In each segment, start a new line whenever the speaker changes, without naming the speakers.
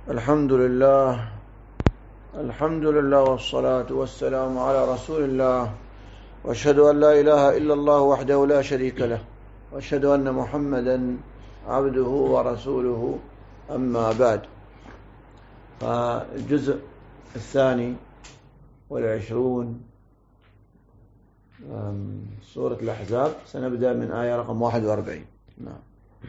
الحمد لله والصلاة والسلام على رسول الله، وأشهد أن لا إله إلا الله وحده لا شريك له، وأشهد أن محمدا عبده ورسوله. أما بعد، فالجزء 22 سورة الأحزاب، سنبدأ من آية رقم 41. نعم.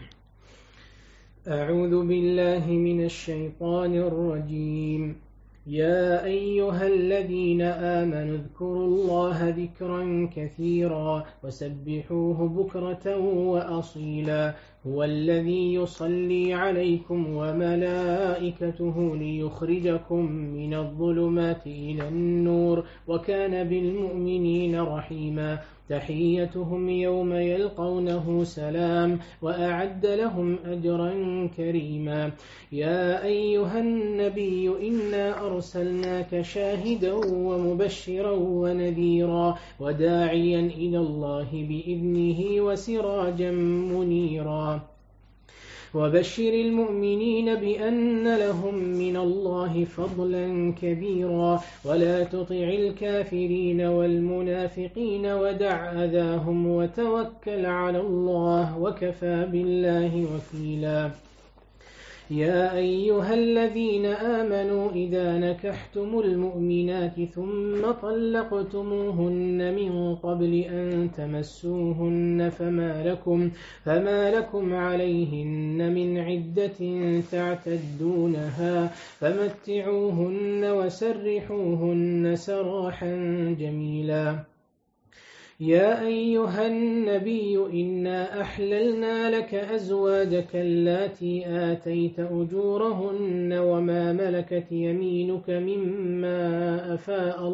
أعوذ بالله من الشيطان الرجيم. يا أيها الذين آمنوا اذكروا الله ذكرا كثيرا وسبحوه بكرة وأصيلا. هو الذي يصلي عليكم وملائكته ليخرجكم من الظلمات إلى النور، وكان بالمؤمنين رحيما. تحيتهم يوم يلقونه سلام، وأعد لهم أجرا كريما. يا أيها النبي إنا أرسلناك شاهدا ومبشرا ونذيرا وداعيا إلى الله بإذنه وسراجا منيرا. وبشر المؤمنين بأن لهم من الله فضلا كبيرا، ولا تطع الكافرين والمنافقين ودع أذاهم وتوكل على الله، وكفى بالله وكيلا. يا أيها الذين آمنوا إذا نكحتم المؤمنات ثم طلقتموهن من قبل أن تمسوهن فما لكم عليهن من عدة تعتدونها، فمتعوهن وسرحوهن سراحا جميلا. يا أيها النبي إنا أحللنا لك أزواجك اللاتي آتيت أجورهن وما ملكت يمينك مما أفاء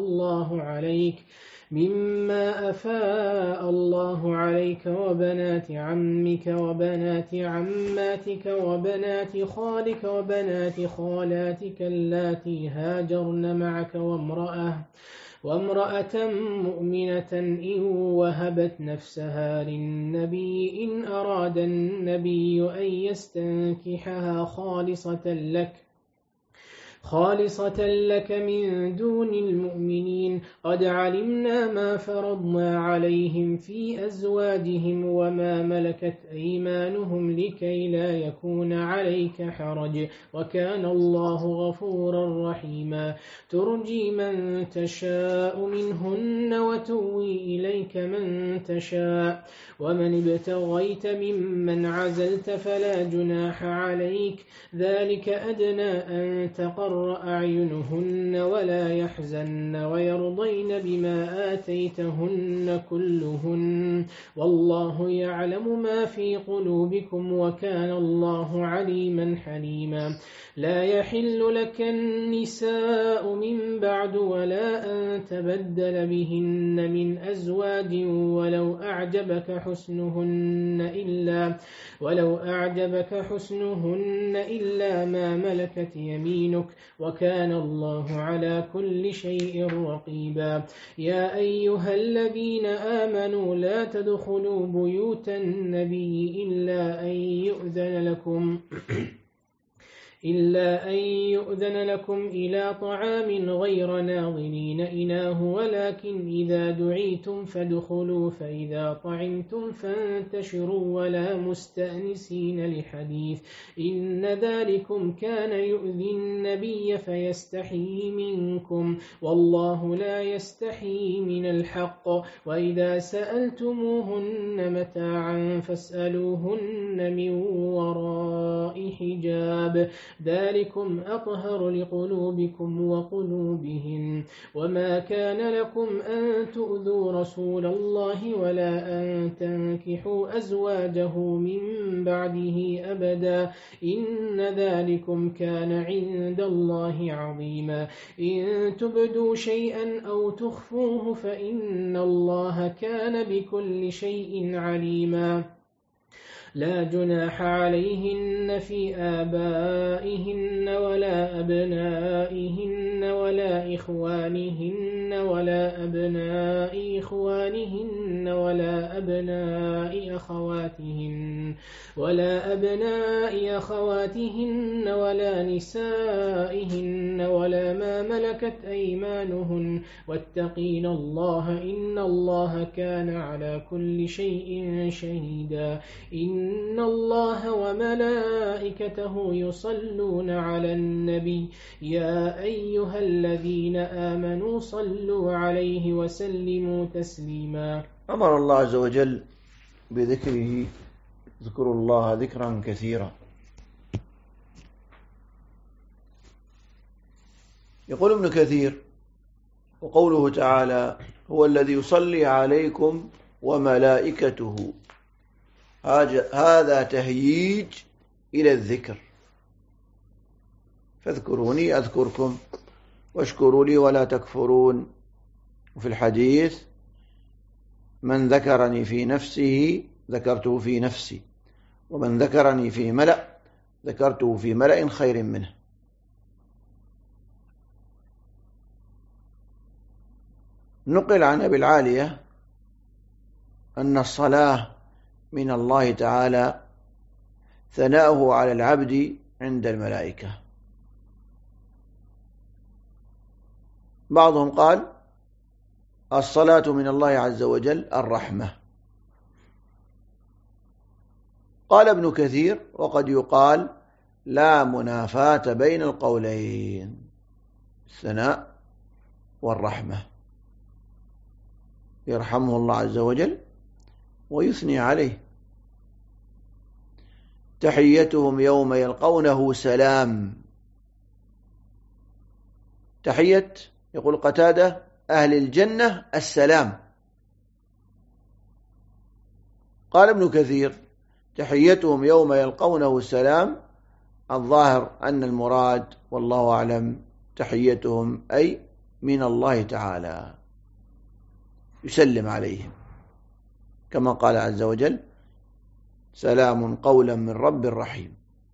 الله عليك وبنات عمك وبنات عماتك وبنات خالك وبنات خالاتك اللاتي هاجرن معك وامرأة مؤمنة إن وهبت نفسها للنبي إن أراد النبي أن يستنكحها خالصة لك من دون المؤمنين. قد علمنا ما فرضنا عليهم في أزواجهم وما ملكت أيمانهم لكي لا يكون عليك حرج، وكان الله غفورا رحيما. ترجي من تشاء منهن وتوي إليك من تشاء، ومن ابتغيت ممن عزلت فلا جناح عليك. ذلك أدنى أن تقر أعينهن ولا يحزن ويرضين بما آتيتهن كلهن، والله يعلم ما في قلوبكم وكان الله عليما حليما. لا يحل لك النساء من بعد ولا أن تبدل بهن من أزواج ولو أعجبك حسنهن إلا ما ملكت يمينك، وكان الله على كل شيء رقيبا. يا أيها الذين آمنوا لا تدخلوا بيوت النبي إلا أن يؤذن لكم إلى طعام غير ناظرين إناه، ولكن إذا دعيتم فادخلوا، فإذا طعمتم فانتشروا ولا مستأنسين لحديث، إن ذلكم كان يؤذي النبي فيستحيي منكم، والله لا يستحيي من الحق. وإذا سألتموهن متاعا فاسألوهن من وراء حجاب، ذلكم أطهر لقلوبكم وقلوبهم. وما كان لكم أن تؤذوا رسول الله ولا أن تنكحوا أزواجه من بعده أبدا، إن ذلكم كان عند الله عظيما. إن تبدوا شيئا أو تخفوه فإن الله كان بكل شيء عليما. لا جناح عليهن في آبائهن ولا أبنائهن ولا إخوانهن ولا أبناء إخوانهن ولا أبناء أخواتهن ولا نسائهن ولا ما ملكت أيمانهن واتقين الله إن الله كان على كل شيء شهيدا إن الله وملائكته يصلون على النبي يا أيها الذين آمنوا صلوا عليه وسلموا تسليما.
أمر الله عز وجل بذكره، اذكروا الله ذكرا كثيرا. يقول ابن كثير: وقوله تعالى هو الذي يصلي عليكم وملائكته، هذا تهييج إلى الذكر، فاذكروني أذكركم واشكروا لي ولا تكفرون. وفي الحديث: من ذكرني في نفسه ذكرته في نفسي، ومن ذكرني في ملأ ذكرته في ملأ خير منه. نقل عن أبي العالية أن الصلاة من الله تعالى ثناؤه على العبد عند الملائكة. بعضهم قال: الصلاة من الله عز وجل الرحمة. قال ابن كثير: وقد يقال لا منافاة بين القولين، الثناء والرحمة، يرحمه الله عز وجل ويثني عليه. تحيتهم يوم يلقونه سلام. تحية، يقول قتادة، أهل الجنة السلام. قال ابن كثير: تحيتهم يوم يلقونه السلام، الظاهر أن المراد والله أعلم تحيتهم أي من الله تعالى، يسلم عليهم، كما قال عز وجل: سلام قولا من رب رحيم.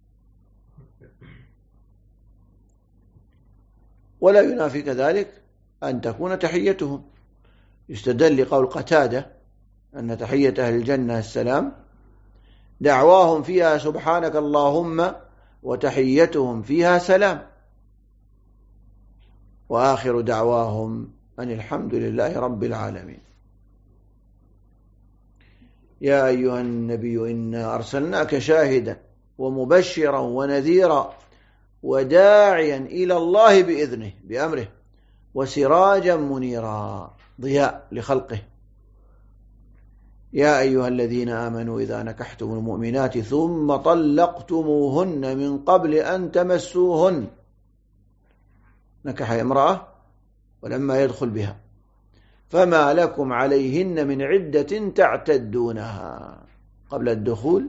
ولا ينافي كذلك أن تكون تحيتهم، يستدل لقول قتادة أن تحية أهل الجنة السلام، دعواهم فيها سبحانك اللهم وتحيتهم فيها سلام، وآخر دعواهم أن الحمد لله رب العالمين. يا أيها النبي إنا أرسلناك شاهدا ومبشرا ونذيرا وداعيا إلى الله بإذنه بأمره وسراجا منيرا، ضياء لخلقه. يا أيها الذين آمنوا إذا نكحتم المؤمنات ثم طلقتموهن من قبل أن تمسوهن، نكح امرأة ولما يدخل بها، فما لكم عليهن من عدة تعتدونها، قبل الدخول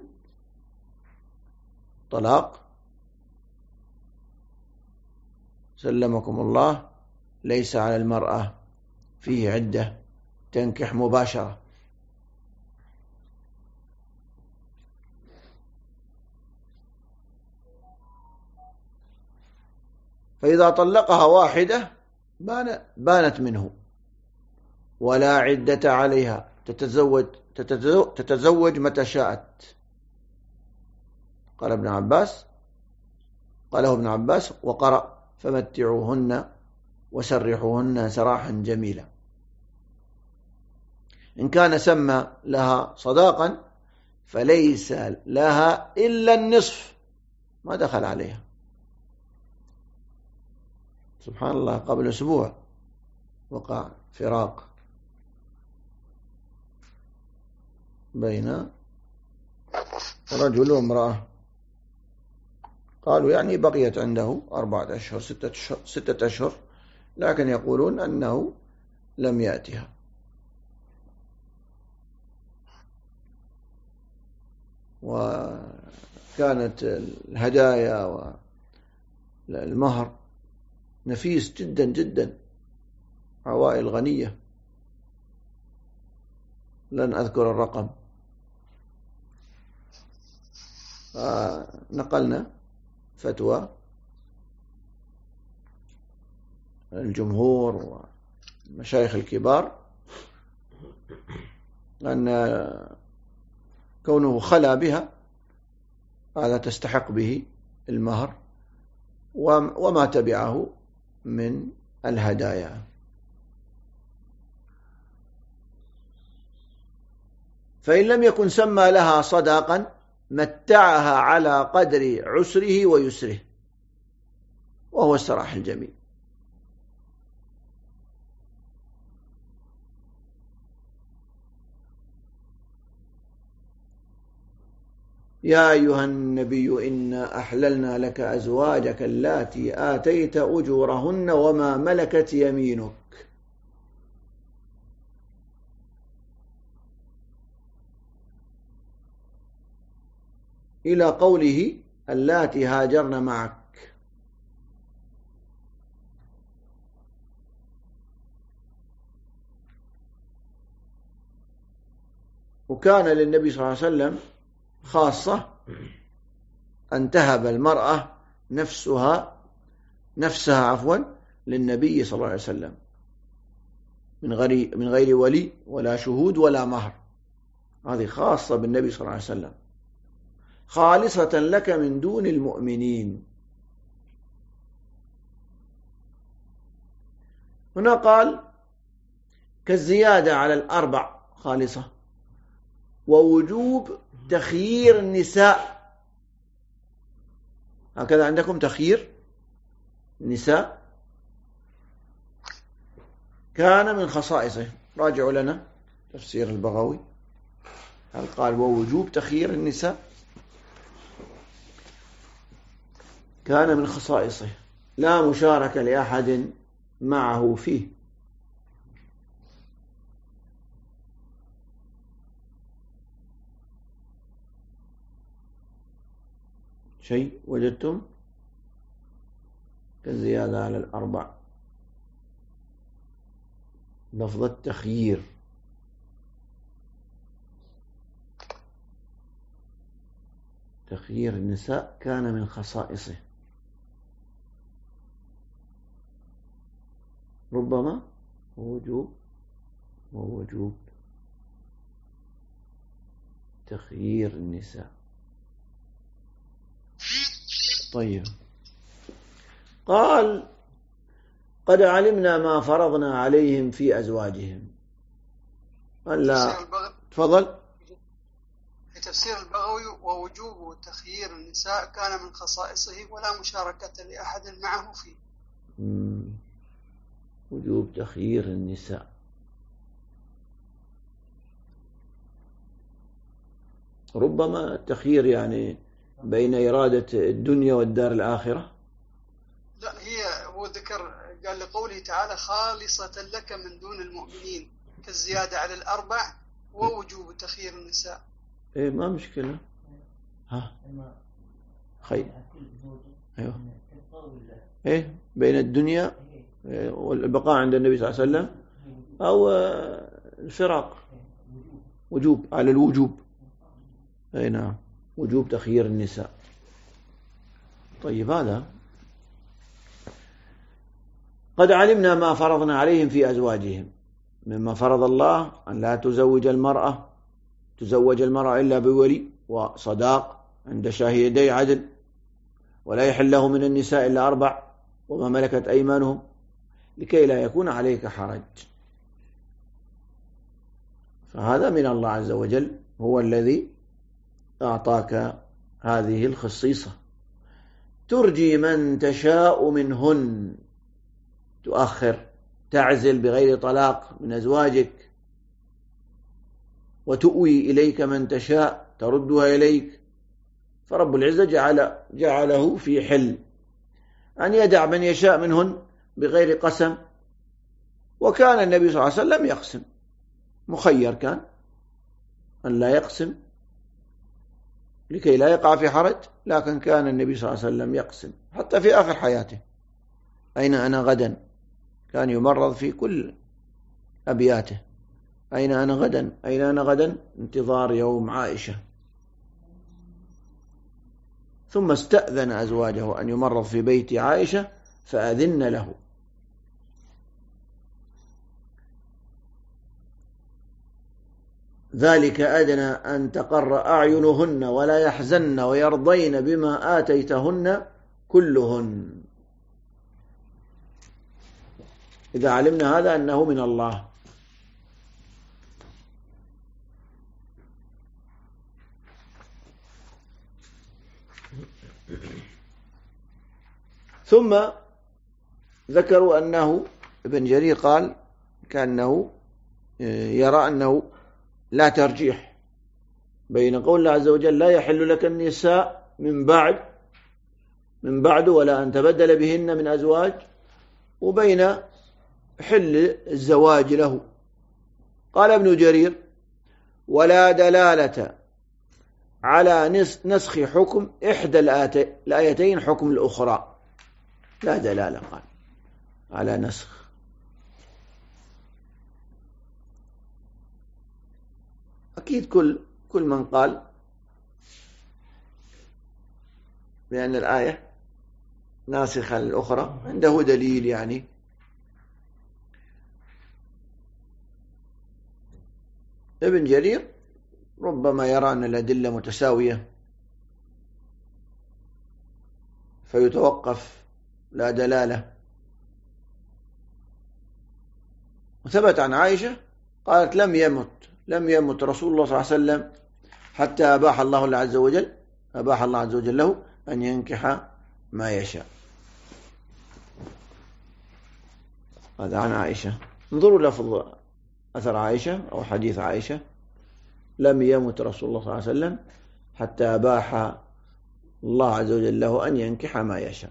طلاق، سلمكم الله، ليس على المرأة فيه عدة تنكح مباشرة. فإذا طلقها واحدة بانت منه ولا عدة عليها، تتزوج متى شاءت. قاله ابن عباس وقرأ: فمتعوهن وسرحوهن سراحا جميلا. إن كان سمى لها صداقا فليس لها إلا النصف، ما دخل عليها. سبحان الله، قبل أسبوع وقع فراق بين رجل وامرأة، قالوا يعني بقيت عنده 4 أشهر 6 أشهر، لكن يقولون أنه لم يأتها. وكانت الهدايا والمهر نفيس جدا جدا، عوائل غنية، لن أذكر الرقم. نقلنا فتوى الجمهور والمشايخ الكبار أن كونه خلا بها هذا تستحق به المهر وما تبعه من الهدايا. فإن لم يكن سمى لها صداقا متعها على قدر عسره ويسره، وهو السراح الجميل. يا أيها النبي إنا أحللنا لك أزواجك اللاتي آتيت أجورهن وما ملكت يمينك. إلى قوله اللاتي هاجرن معك. وكان للنبي صلى الله عليه وسلم خاصة أن تهب المرأة نفسها للنبي صلى الله عليه وسلم من غير ولي ولا شهود ولا مهر. هذه خاصة بالنبي صلى الله عليه وسلم، خالصة لك من دون المؤمنين. هنا قال كالزيادة على الأربع خالصة، ووجوب تخيير النساء. هكذا عندكم تخيير النساء كان من خصائصه. راجعوا لنا تفسير البغوي، هل قال ووجوب تخيير النساء؟ كان من خصائصه لا مشاركة لأحد معه فيه. شيء وجدتم؟ كالزيادة على الأربع، لفظ التخيير. تخيير النساء كان من خصائصه. ربما ووجوب تخيير النساء. طيب، قال قد علمنا ما فرضنا عليهم في أزواجهم. لا تفضل.
في تفسير البغوي ووجوب تخيير النساء كان من خصائصه ولا مشاركة لأحد معه فيه.
وجوب تخيير النساء. ربما التخيير يعني بين إرادة الدنيا والدار الآخرة.
لا، هو ذكر قال لقوله تعالى خالصة لك من دون المؤمنين، كالزيادة على الأربع ووجوب تخيير النساء.
إيه ما مشكلة. خير. أيوه. إيه بين الدنيا والبقاء عند النبي صلى الله عليه وسلم أو الفراق. وجوب على الوجوب. أي نعم، وجوب تخيير النساء. طيب، هذا قد علمنا ما فرضنا عليهم في أزواجهم. مما فرض الله أن لا تزوج المرأة إلا بولي وصداق عند شاهدي عدل، ولا يحل له من النساء إلا 4 وما ملكت أيمانهم، لكي لا يكون عليك حرج. فهذا من الله عز وجل، هو الذي أعطاك هذه الخصيصة. ترجي من تشاء منهن، تؤخر، تعزل بغير طلاق من أزواجك، وتؤوي إليك من تشاء، تردها إليك. فرب العزة جعله في حل أن يدع من يشاء منهن بغير قسم. وكان النبي صلى الله عليه وسلم يقسم، مخير كان أن لا يقسم لكي لا يقع في حرج، لكن كان النبي صلى الله عليه وسلم يقسم حتى في آخر حياته. أين أنا غدا؟ كان يمرض في كل أبياته. أين أنا غدا؟ أين أنا غدا؟ انتظار يوم عائشة. ثم استأذن أزواجه أن يمرض في بيت عائشة فأذن له. ذلك أدنى أن تقر أعينهن ولا يحزن ويرضين بما آتيتهن كلهن. إذا علمنا هذا أنه من الله. ثم ذكروا أنه ابن جرير قال كأنه يرى أنه لا ترجيح بين قول الله عز وجل لا يحل لك النساء من بعد ولا أن تبدل بهن من أزواج، وبين حل الزواج له. قال ابن جرير ولا دلالة على نسخ حكم إحدى الآيتين حكم الأخرى، لا دلالة قال على نسخ. أكيد كل من قال بأن الآية ناسخة للأخرى عنده دليل. يعني ابن جرير ربما يرى أن الأدلة متساوية فيتوقف لا دلالة. وثبت عن عائشة قالت لم يمت رسول الله صلى الله عليه وسلم حتى أباح الله عز وجل له أن ينكح ما يشاء. هذا عن عائشة. انظروا لفظ أثر عائشة أو حديث عائشة لم يمت رسول الله صلى الله عليه وسلم حتى أباح الله عز وجل له أن ينكح ما يشاء.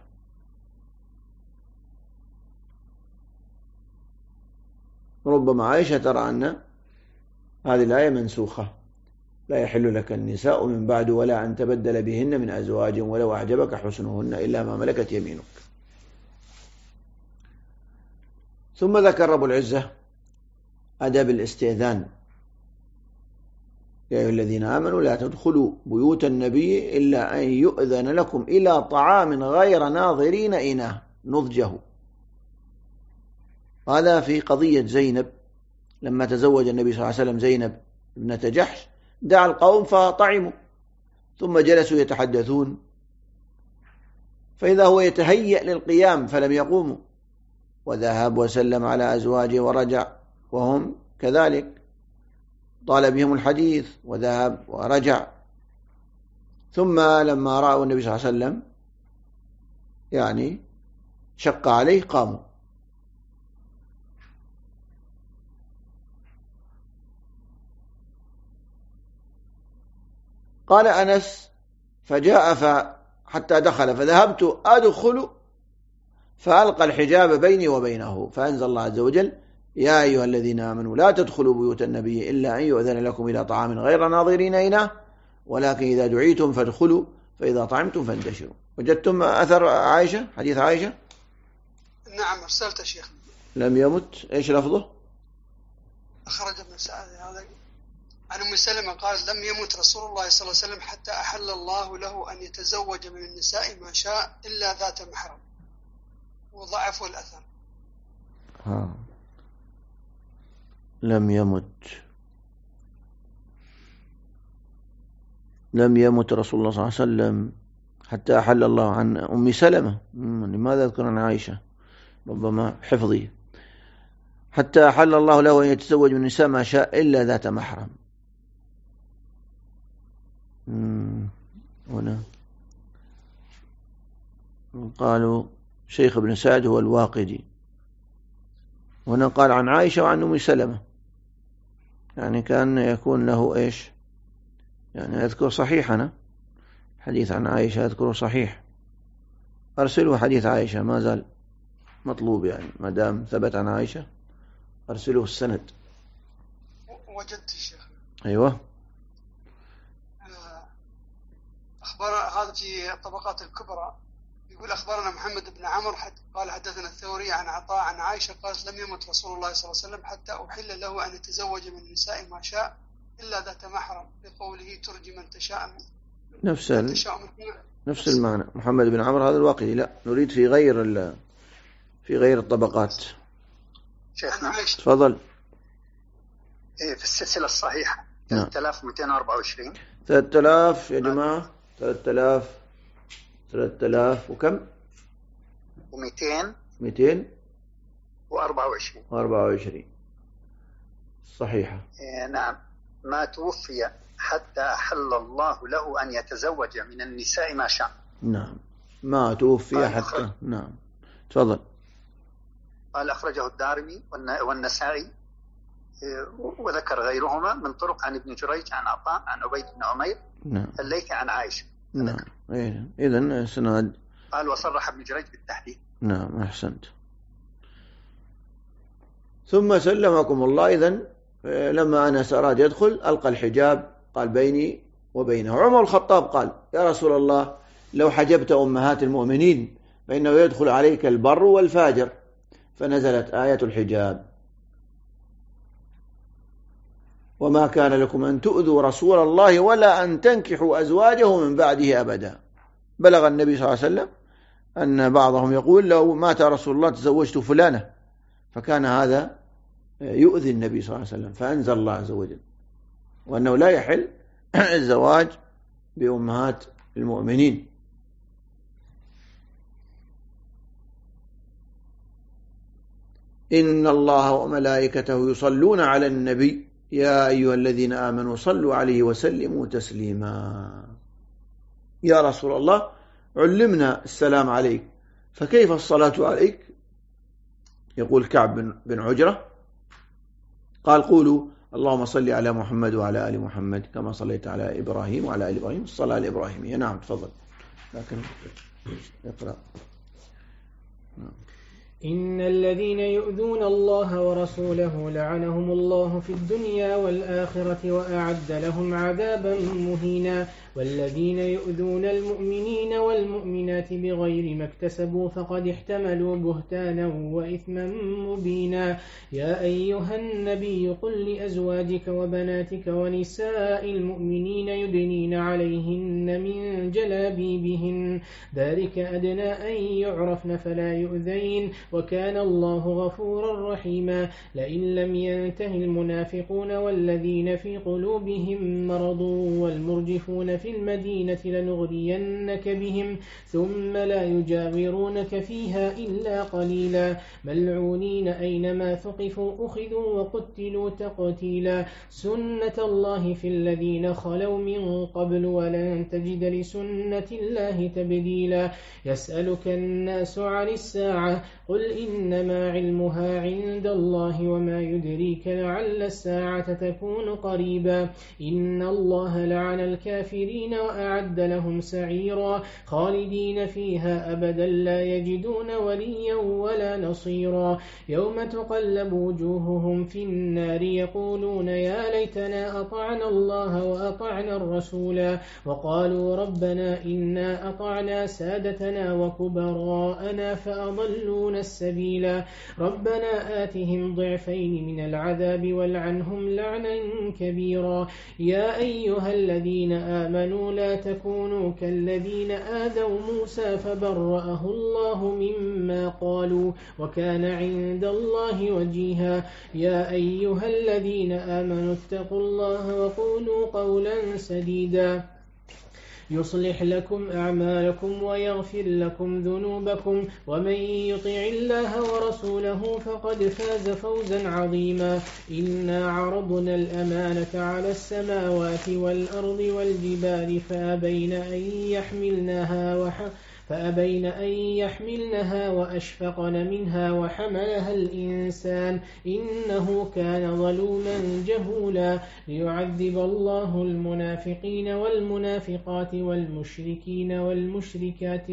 ربما عائشة ترى أن هذه الآية منسوخة، لا يحل لك النساء من بعد ولا أن تبدل بهن من أزواج ولو أعجبك حسنهن إلا ما ملكت يمينك. ثم ذكر رب العزة أدب الاستئذان يا أيها الذين آمنوا لا تدخلوا بيوت النبي إلا أن يؤذن لكم إلى طعام غير ناظرين إناه نضجه. هذا في قضية زينب لما تزوج النبي صلى الله عليه وسلم زينب ابنة جحش دعا القوم فطعموا ثم جلسوا يتحدثون، فإذا هو يتهيأ للقيام فلم يقوموا، وذهب وسلم على أزواجه ورجع وهم كذلك، طال بهم الحديث وذهب ورجع. ثم لما رأوا النبي صلى الله عليه وسلم يعني شق عليه قاموا. قال أنس فجاء حتى دخل فذهبت أدخل فألقى الحجاب بيني وبينه، فأنزل الله عز وجل يا أيها الذين آمنوا لا تدخلوا بيوت النبي إلا أن يؤذن لكم إلى طعام غير ناظرين إناه ولكن إذا دعيتم فادخلوا فإذا طعمتم فانتشروا. وجدتم أثر عائشة حديث عائشة؟
نعم أرسلت شيخ.
لم يمت إيش لفظه؟
أخرج ابن سعد هذا عن أم سلمة قال لم يمت رسول الله صلى الله عليه وسلم حتى أحل الله له أن يتزوج من النساء ما شاء إلا ذات محرم، وضعفوا الأثر.
لم يمت رسول الله صلى الله عليه وسلم حتى أحل الله عن أم سلمة. لماذا أذكر عن عائشة؟ ربما حفظي. حتى أحل الله له أن يتزوج من النساء ما شاء إلا ذات محرم. هنا قالوا شيخ ابن سعد هو الواقدي. هنا قال عن عائشة وعن أم سلمة، يعني كان يكون له إيش؟ يعني أذكر صحيح، أنا حديث عن عائشة أذكره صحيح، أرسله حديث عائشة ما زال مطلوب، يعني ما دام ثبت عن عائشة أرسله السند.
وجدت الشيخ.
أيوة.
أخبار هذا في الطبقات الكبرى يقول أخبرنا محمد بن عمرو قال حدثنا الثوري عن عطاء عن عائشة قالت لم يمت رسول الله صلى الله عليه وسلم حتى أحل له أن يتزوج من النساء ما شاء إلا ذات محرم، بقوله ترجي من تشاء
نفس المعنى. محمد بن عمرو هذا الواقدي، لا نريد في غير الطبقات.
شيخنا
تفضل.
في السلسلة الصحيحة 3224.
3000 يا جماعة، 3000 وكم؟ 224 صحيحة.
نعم. ما توفي حتى أحل الله له أن يتزوج من النساء ما شاء.
نعم، ما توفي حتى. نعم، تفضل.
قال أخرجه الدارمي والنسائي، وذكر غيرهما من طرق عن ابن جريج عن عطاء عن عبيد بن عمير.
نعم.
الليثي عن عائشة.
نعم. إذن سناد.
قال وصرح ابن جريج بالتحديد.
نعم، أحسنت. ثم سلمكم الله. إذن لما أنس أراد يدخل ألقى الحجاب، قال بيني وبينه. عمر الخطاب قال يا رسول الله لو حجبت أمهات المؤمنين فإنه يدخل عليك البر والفاجر، فنزلت آية الحجاب: وما كان لكم أن تؤذوا رسول الله ولا أن تنكحوا أزواجه من بعده أبدا. بلغ النبي صلى الله عليه وسلم أن بعضهم يقول لو مات رسول الله تزوجت فلانة، فكان هذا يؤذي النبي صلى الله عليه وسلم، فأنزل الله عز وجل وأنه لا يحل الزواج بأمهات المؤمنين. إن الله وملائكته يصلون على النبي يا أيها الذين آمنوا صلوا عليه وسلموا تسليما. يا رسول الله علمنا السلام عليك، فكيف الصلاة عليك؟ يقول كعب بن عجرة قال قولوا اللهم صل على محمد وعلى آل محمد كما صليت على إبراهيم وعلى آل إبراهيم الصلاة الإبراهيمية. نعم، تفضل. لكن اقرأ. نعم.
إن الذين يؤذون الله ورسوله لعنهم الله في الدنيا والآخرة وأعد لهم عذابا مهينا. والذين يؤذون المؤمنين والمؤمنات بغير ما اكتسبوا فقد احتملوا بهتانا وإثما مبينا. يا أيها النبي قل لأزواجك وبناتك ونساء المؤمنين يدنين عليهن من جلابيبهن ذلك أدنى أن يعرفن فلا يؤذين وكان الله غفورا رحيما. لئن لم ينته المنافقون والذين في قلوبهم مرض والمرجفون في المدينة لنغرينك بهم ثم لا يجاورونك فيها إلا قليلا ملعونين أينما ثقفوا أخذوا وقتلوا تقتيلا. سنة الله في الذين خلوا من قبل ولن تجد لسنة الله تبديلا. يسألك الناس عن الساعة قل إنما علمها عند الله وما يدريك لعل الساعة تكون قريبا. إن الله لعن الكافرين وأعد لهم سعيرا خالدين فيها أبدا لا يجدون وليا ولا نصيرا. يوم تقلب وجوههم في النار يقولون يا ليتنا أطعنا الله وأطعنا الرسولا وقالوا ربنا إنا أطعنا سادتنا وكبراءنا فأضلونا السبيلا. ربنا آتهم ضعفين من العذاب والعنهم لعنا كبيرا. يا أيها الذين آمنوا لا تكونوا كالذين آذوا موسى فبرأه الله مما قالوا وكان عند الله وجيها. يا أيها الذين آمنوا اتقوا الله وقولوا قولا سديدا يصلح لكم أعمالكم ويغفر لكم ذنوبكم ومن يطع الله ورسوله فقد فاز فوزا عظيما. إنا عرضنا الأمانة على السماوات والأرض والجبال فأبين أن يحملنها وأشفقن منها وحملها الإنسان إنه كان ظلوما جهولا. ليعذب الله المنافقين والمنافقات والمشركين والمشركات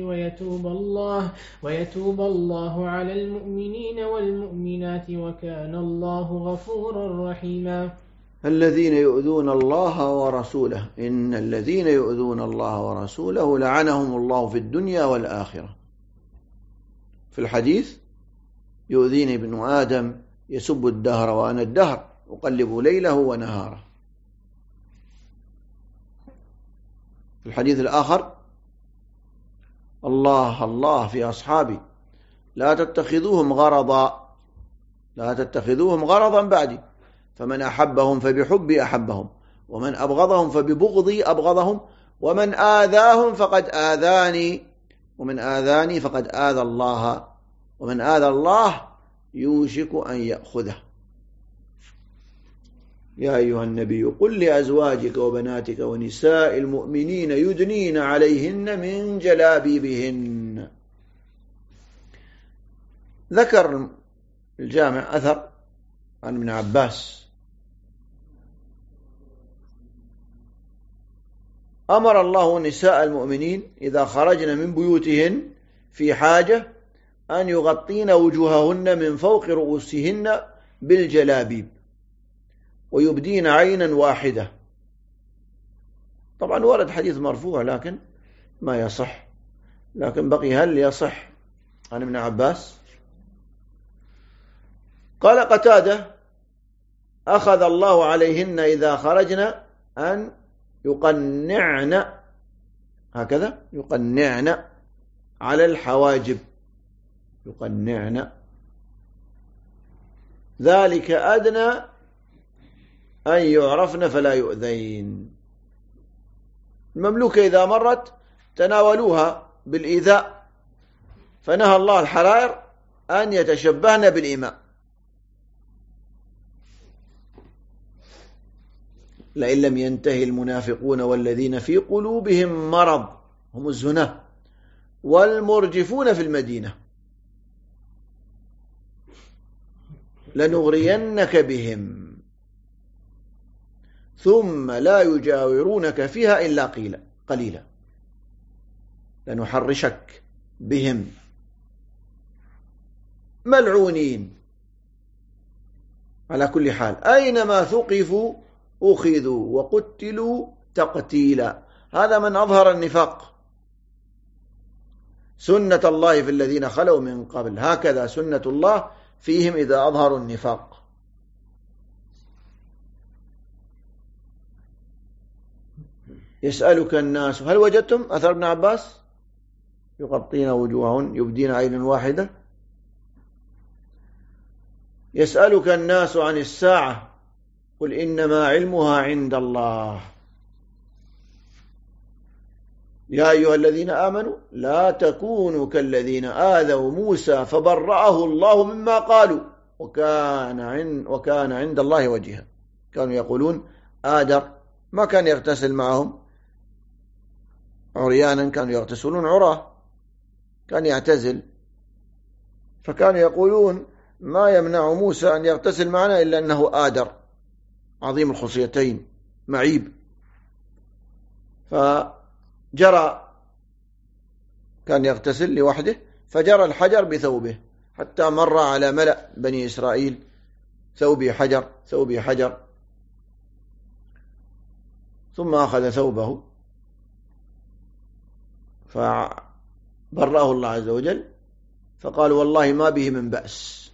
ويتوب الله على المؤمنين والمؤمنات وكان الله غفورا رحيما.
الذين يؤذون الله ورسوله إن الذين يؤذون الله ورسوله لعنهم الله في الدنيا والآخرة. في الحديث يؤذيني ابن آدم يسب الدهر وأنا الدهر أقلب ليله ونهاره. في الحديث الآخر الله الله في أصحابي لا تتخذوهم غرضا بعدي فمن أحبهم فبحبي أحبهم ومن أبغضهم فببغضي أبغضهم، ومن آذاهم فقد آذاني، ومن آذاني فقد آذى الله، ومن آذى الله يوشك أن يأخذه. يا أيها النبي قل لأزواجك وبناتك ونساء المؤمنين يدنين عليهن من جلابيبهن. ذكر الجامع أثر عن ابن عباس: أمر الله نساء المؤمنين إذا خرجن من بيوتهن في حاجة أن يغطين وجوههن من فوق رؤوسهن بالجلابيب ويبدين عينا واحدة. طبعا ورد حديث مرفوع لكن ما يصح، لكن بقي هل يصح عن ابن عباس؟ قال قتادة: أخذ الله عليهن إذا خرجن أن يقنعن، هكذا يقنعن على الحواجب، يقنعن، ذلك أدنى أن يعرفن فلا يؤذين. المملوكة إذا مرت تناولوها بالإيذاء، فنهى الله الحرائر أن يتشبهن بالإماء. لئن لم ينتهي المنافقون والذين في قلوبهم مرض، هم الزنا، والمرجفون في المدينة لنغرينك بهم ثم لا يجاورونك فيها إلا قليلا، لنحرشك بهم ملعونين. على كل حال أينما ثقفوا أخذوا وقتلوا تقتيلا. هذا من أظهر النفاق. سنة الله في الذين خلوا من قبل، هكذا سنة الله فيهم إذا أظهروا النفاق. يسألك الناس هل وجدتم أثر ابن عباس يغطين وجوههن يبدين عينا واحدة. يسألك الناس عن الساعة قل إنما علمها عند الله. يا أيها الذين آمنوا لا تكونوا كالذين آذوا موسى فبرأه الله مما قالوا وكان عند الله وجيها. كانوا يقولون آدر ما كان يغتسل معهم عريانا، كانوا يغتسلون عراه، كان يعتزل، فكانوا يقولون ما يمنع موسى أن يغتسل معنا إلا أنه آدر عظيم الخصيتين معيب. فجرى، كان يغتسل لوحده، فجرى الحجر بثوبه حتى مر على ملأ بني إسرائيل: ثوبي حجر ثوبي حجر. ثم أخذ ثوبه فبرأه الله عز وجل، فقال والله ما به من بأس.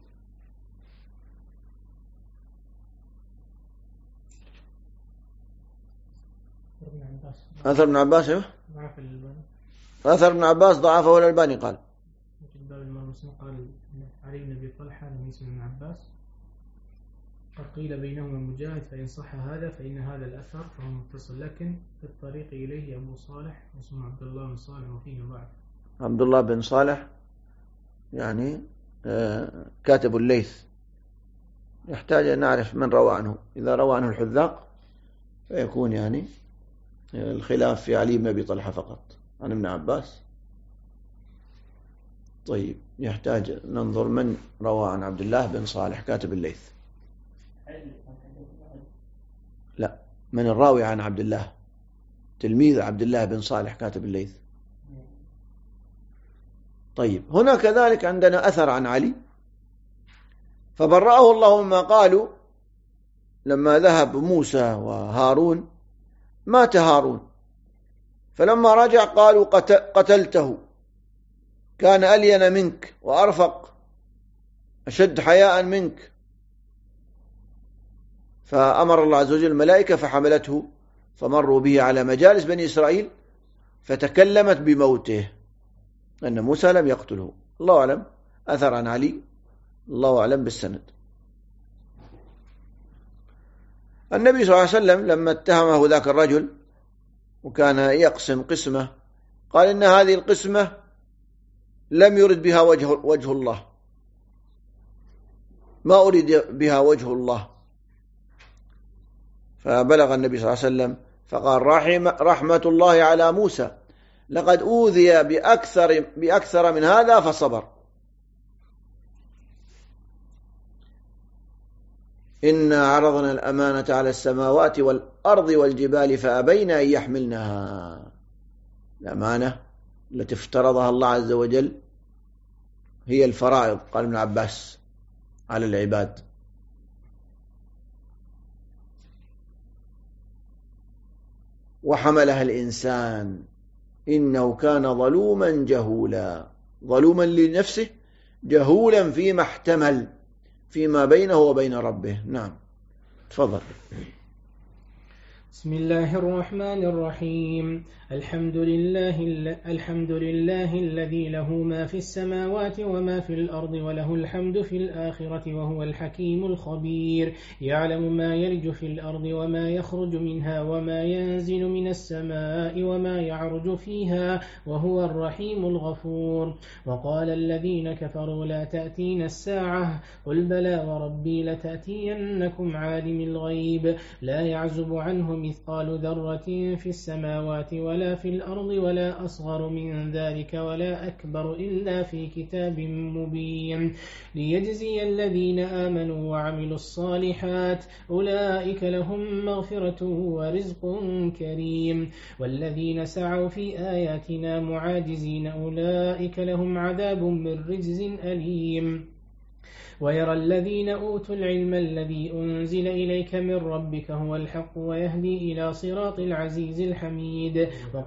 أثر ابن عباس أثر ابن عباس ضعفه الألباني. قال
قال علي بن أبي طلحة لم يسمع ابن عباس قيل بينهما مجاهد، فإن صح هذا فإن هذا الأثر فهو متصل، لكن في الطريق إليه أبو صالح اسمه عبد الله بن صالح وفيه ضعف.
عبد الله بن صالح يعني كاتب الليث، يحتاج أن نعرف من روى عنه. إذا روى عنه الحذاق فيكون يعني الخلاف في علي بن أبي طلحة فقط عن ابن عباس. طيب يحتاج ننظر من روى عن عبد الله بن صالح كاتب الليث. لا، من الراوي عن عبد الله، تلميذ عبد الله بن صالح كاتب الليث. طيب هنا كذلك عندنا أثر عن علي: فبرأه الله مما قالوا. لما ذهب موسى وهارون مات هارون، فلما رجع قالوا قتلته، كان ألين منك وأرفق أشد حياء منك. فأمر الله عز وجل الملائكة فحملته فمروا به على مجالس بني إسرائيل فتكلمت بموته، أن موسى لم يقتله. الله أعلم. أثر عن علي، الله أعلم بالسند. النبي صلى الله عليه وسلم لما اتهمه ذاك الرجل وكان يقسم قسمة قال إن هذه القسمة لم يرد بها وجه الله، ما أريد بها وجه الله. فبلغ النبي صلى الله عليه وسلم فقال رحمة الله على موسى لقد أوذي بأكثر من هذا فصبر. إنا عرضنا الأمانة على السماوات والأرض والجبال فأبين أن يحملنها. الأمانة التي افترضها الله عز وجل هي الفرائض، قال ابن عباس، على العباد. وحملها الإنسان إنه كان ظلوما جهولا، ظلوما لنفسه جهولا فيما احتمل فيما بينه وبين ربه. نعم تفضل.
بسم الله الرحمن الرحيم. الحمد لله الذي له ما في السماوات وما في الأرض وله الحمد في الآخرة وهو الحكيم الخبير. يعلم ما يلج في الأرض وما يخرج منها وما ينزل من السماء وما يعرج فيها وهو الرحيم الغفور. وقال الذين كفروا لا تأتين الساعة قل بلى وربي لتأتينكم عالم الغيب لا يعزب عنه مثقال ذرة في السماوات ولا في الأرض ولا أصغر من ذلك ولا أكبر إلا في كتاب مبين ليجزي الذين آمنوا وعملوا الصالحات أولئك لهم مغفرة ورزق كريم. والذين سعوا في آياتنا معاجزين أولئك لهم عذاب من رجز أليم. ويرى الذين أوتوا العلم الذي أنزل إليك من ربك هو الحق ويهدي إلى صراط العزيز الحميد.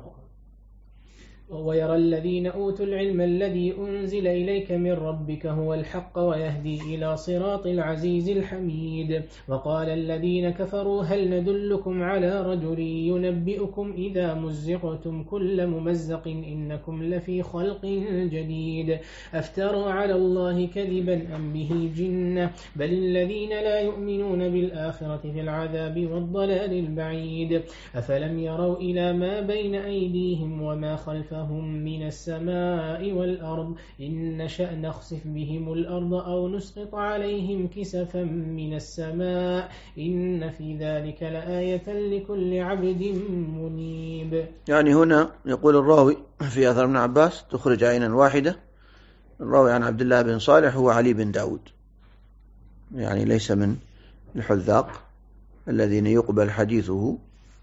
ويرى الذين أوتوا العلم الذي أنزل إليك من ربك هو الحق ويهدي إلى صراط العزيز الحميد. وقال الذين كفروا هل ندلكم على رجل ينبئكم إذا مزقتم كل ممزق إنكم لفي خلق جديد أفتروا على الله كذبا أم به جنة بل الذين لا يؤمنون بالآخرة في العذاب والضلال البعيد. أفلم يروا إلى ما بين أيديهم وما خلفهم من السماء والأرض إن نشأ نخسف بهم الأرض أو نسقط عليهم كسفا من السماء إن في ذلك لآية لكل عبد منيب.
يعني هنا يقول الراوي في أثر ابن عباس تخرج عينا واحدة. الراوي عن عبد الله بن صالح هو علي بن داود، يعني ليس من الحذاق الذين يقبل حديثه.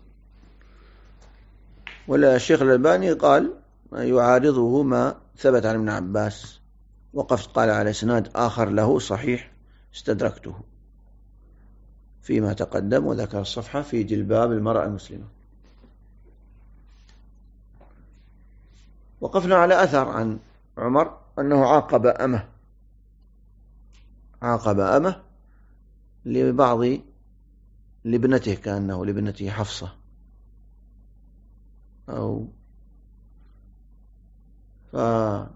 ولا الشيخ الألباني قال يعارضه ما ثبت عن ابن عباس، وقفت قال على إسناد آخر له صحيح استدركته فيما تقدم وذكر الصفحة في جلباب المرأة المسلمة. وقفنا على أثر عن عمر أنه عاقب أمه لابنته، كأنه لابنته حفصة فكانت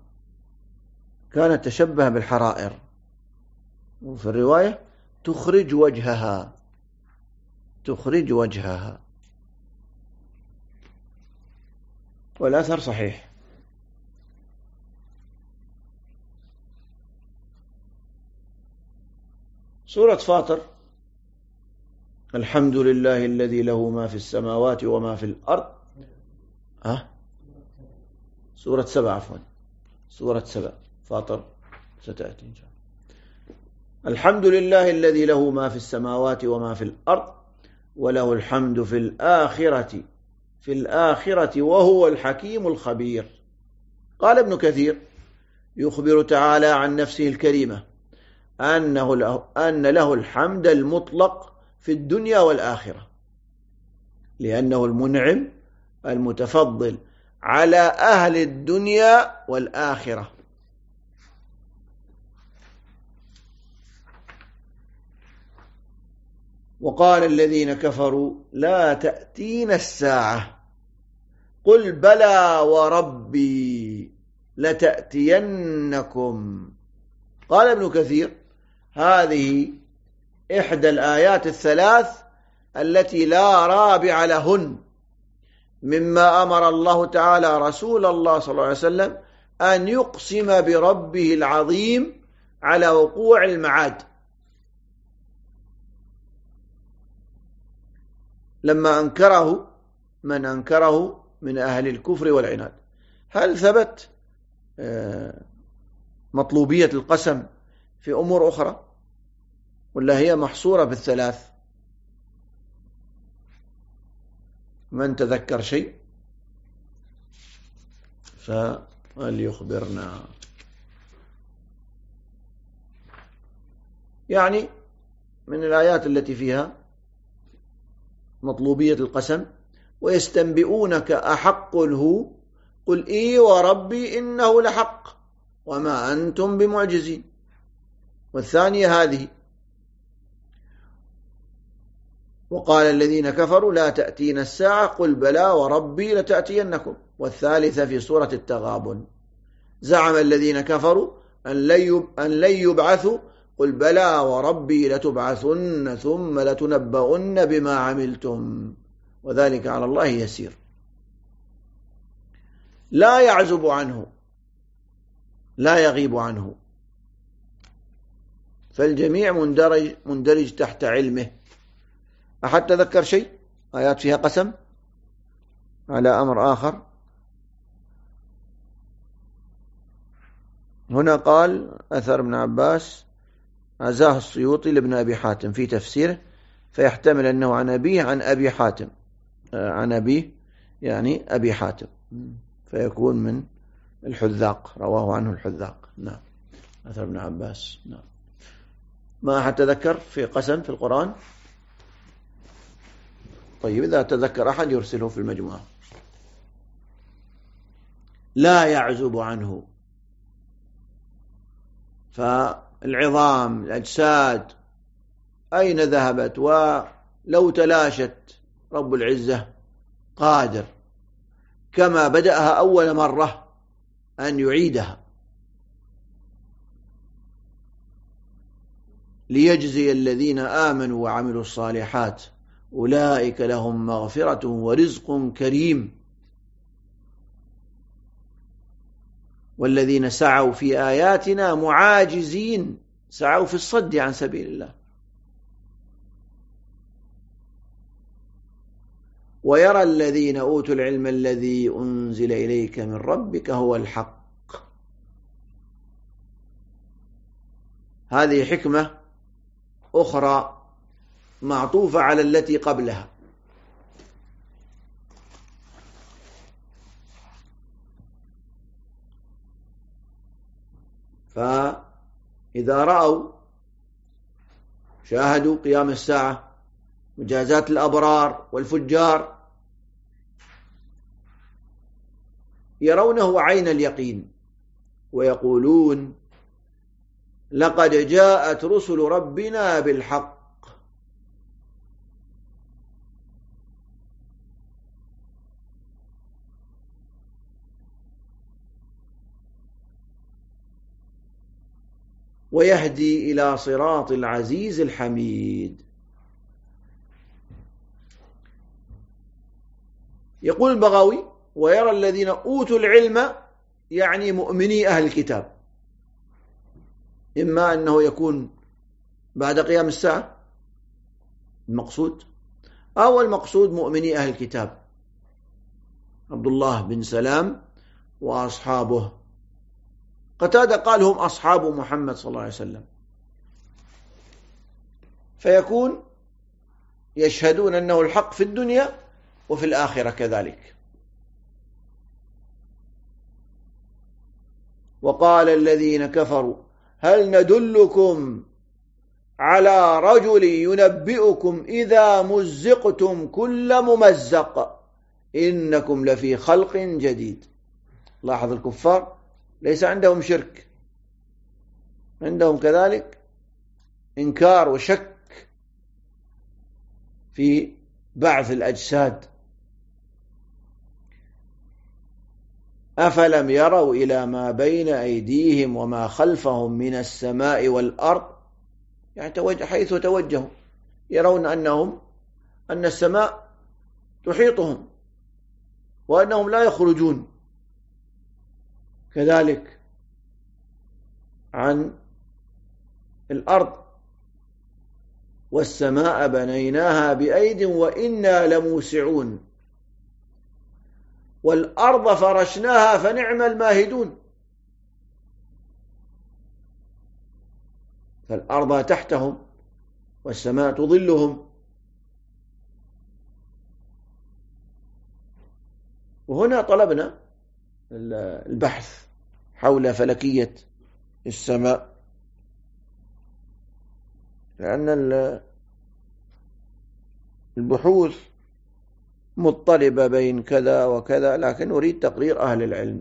تشبه بالحرائر، وفي الرواية تخرج وجهها والأثر صحيح. سورة فاطر الحمد لله الذي له ما في السماوات وما في الأرض. سورة 7 عفوا، سورة 7 فاطر ستأتي إن شاء الله. الحمد لله الذي له ما في السماوات وما في الأرض وله الحمد في الآخرة وهو الحكيم الخبير. قال ابن كثير يخبر تعالى عن نفسه الكريمة أن له الحمد المطلق في الدنيا والآخرة، لأنه المنعم المتفضل على أهل الدنيا والآخرة. وقال الذين كفروا لا تأتينا الساعة قل بلى وربي لتأتينكم. قال ابن كثير هذه إحدى الآيات الثلاث التي لا رابع لهن، مما أمر الله تعالى رسول الله صلى الله عليه وسلم أن يقسم بربه العظيم على وقوع المعاد، لما أنكره من أنكره من أهل الكفر والعناد. هل ثبت مطلوبية القسم في أمور أخرى ولا هي محصورة بالثلاث؟ من تذكر شيء فليخبرنا. يعني من الآيات التي فيها مطلوبية القسم: ويستنبئونك أحق هو قل إي وربي إنه لحق وما أنتم بمعجزين. والثانية هذه: وقال الذين كفروا لا تأتينا الساعة قل بلى وربي لتأتينكم. والثالثة في سورة التغابن: زعم الذين كفروا أن لن يبعثوا قل بلى وربي لتبعثن ثم لتنبؤن بما عملتم وذلك على الله يسير. لا يعزب عنه، لا يغيب عنه، فالجميع مندرج تحت علمه. أحد تذكر شيء آيات فيها قسم على أمر آخر؟ هنا قال أثر ابن عباس عزاه السيوطي لابن أبي حاتم في تفسيره، فيحتمل أنه عن أبيه عن أبي حاتم، عن أبيه يعني أبي حاتم، فيكون من الحذاق، رواه عنه الحذاق. نعم، أثر ابن عباس. نعم. ما أحد تذكر في قسم في القرآن؟ طيب، إذا تذكر أحد يرسله في المجموعة. لا يعزب عنه، فالعظام الأجساد أين ذهبت؟ ولو تلاشت رب العزة قادر كما بدأها أول مرة أن يعيدها ليجزي الذين آمنوا وعملوا الصالحات أولئك لهم مغفرة ورزق كريم والذين سعوا في آياتنا معاجزين، سعوا في الصد عن سبيل الله. ويرى الذين أوتوا العلم الذي أنزل إليك من ربك هو الحق. هذه حكمة أخرى معطوفة على التي قبلها. فإذا رأوا شاهدوا قيام الساعة، مجازات الأبرار والفجار، يرونه عين اليقين ويقولون لقد جاءت رسل ربنا بالحق. ويهدي إلى صراط العزيز الحميد. يقول البغوي ويرى الذين أوتوا العلم يعني مؤمني أهل الكتاب، إما أنه يكون بعد قيام الساعة المقصود، أو المقصود مؤمني أهل الكتاب عبد الله بن سلام وأصحابه. قتادة قال هم أصحاب محمد صلى الله عليه وسلم، فيكون يشهدون أنه الحق في الدنيا وفي الآخرة كذلك. وقال الذين كفروا هل ندلكم على رجل ينبئكم إذا مزقتم كل ممزق إنكم لفي خلق جديد. لاحظ الكفار ليس عندهم شرك، عندهم كذلك إنكار وشك في بعث الأجساد. أفلم يروا إلى ما بين أيديهم وما خلفهم من السماء والأرض، يعني حيث توجهوا يرون أن السماء تحيطهم وأنهم لا يخرجون. كذلك عن الأرض: والسماء بنيناها بأيد وإنا لموسعون والأرض فرشناها فنعم الماهدون. فالأرض تحتهم والسماء تظلهم. وهنا طلبنا البحث حول فلكية السماء، لأن البحوث مضطربة بين كذا وكذا، لكن نريد تقرير أهل العلم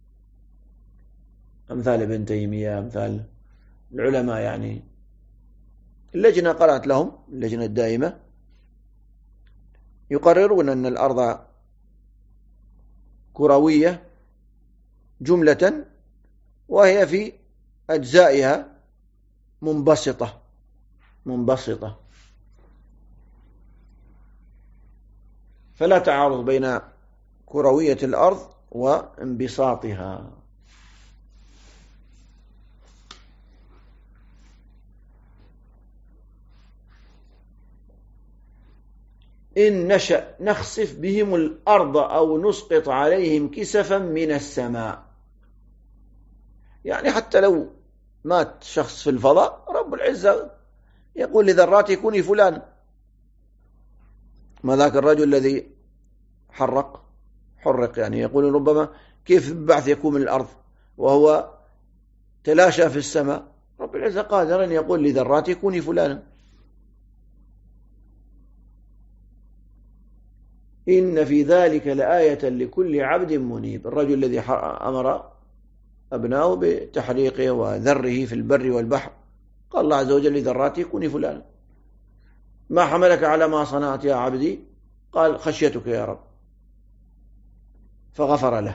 أمثال ابن تيمية، أمثال العلماء. يعني اللجنة قرأت لهم، اللجنة الدائمة، يقررون أن الأرض كروية جملة، وهي في أجزائها منبسطة، فلا تعارض بين كروية الأرض وانبساطها. إن نشأ نخسف بهم الأرض أو نسقط عليهم كسفا من السماء. يعني حتى لو مات شخص في الفضاء، رب العزة يقول لذراته كوني فلان. ما ذاك الرجل الذي حرق، يعني يقول ربما كيف بعث يكون من الأرض وهو تلاشى في السماء. رب العزة قادر أن يقول لذراته كوني فلانا. إن في ذلك لآية لكل عبد منيب. الرجل الذي أمر أبناه بتحريقه وذره في البر والبحر، قال الله عز وجل لذراته كوني فلانا. ما حملك على ما صنعت يا عبدي؟ قال خشيتك يا رب، فغفر له.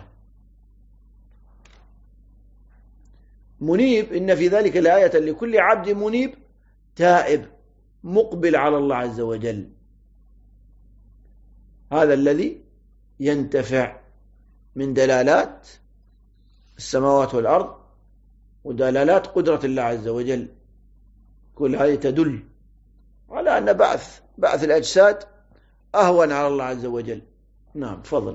منيب: إن في ذلك لآية لكل عبد منيب تائب مقبل على الله عز وجل. هذا الذي ينتفع من دلالات السماوات والأرض ودلالات قدرة الله عز وجل. كل هذه تدل على أن بعث الأجساد أهون على الله عز وجل. نعم، تفضل.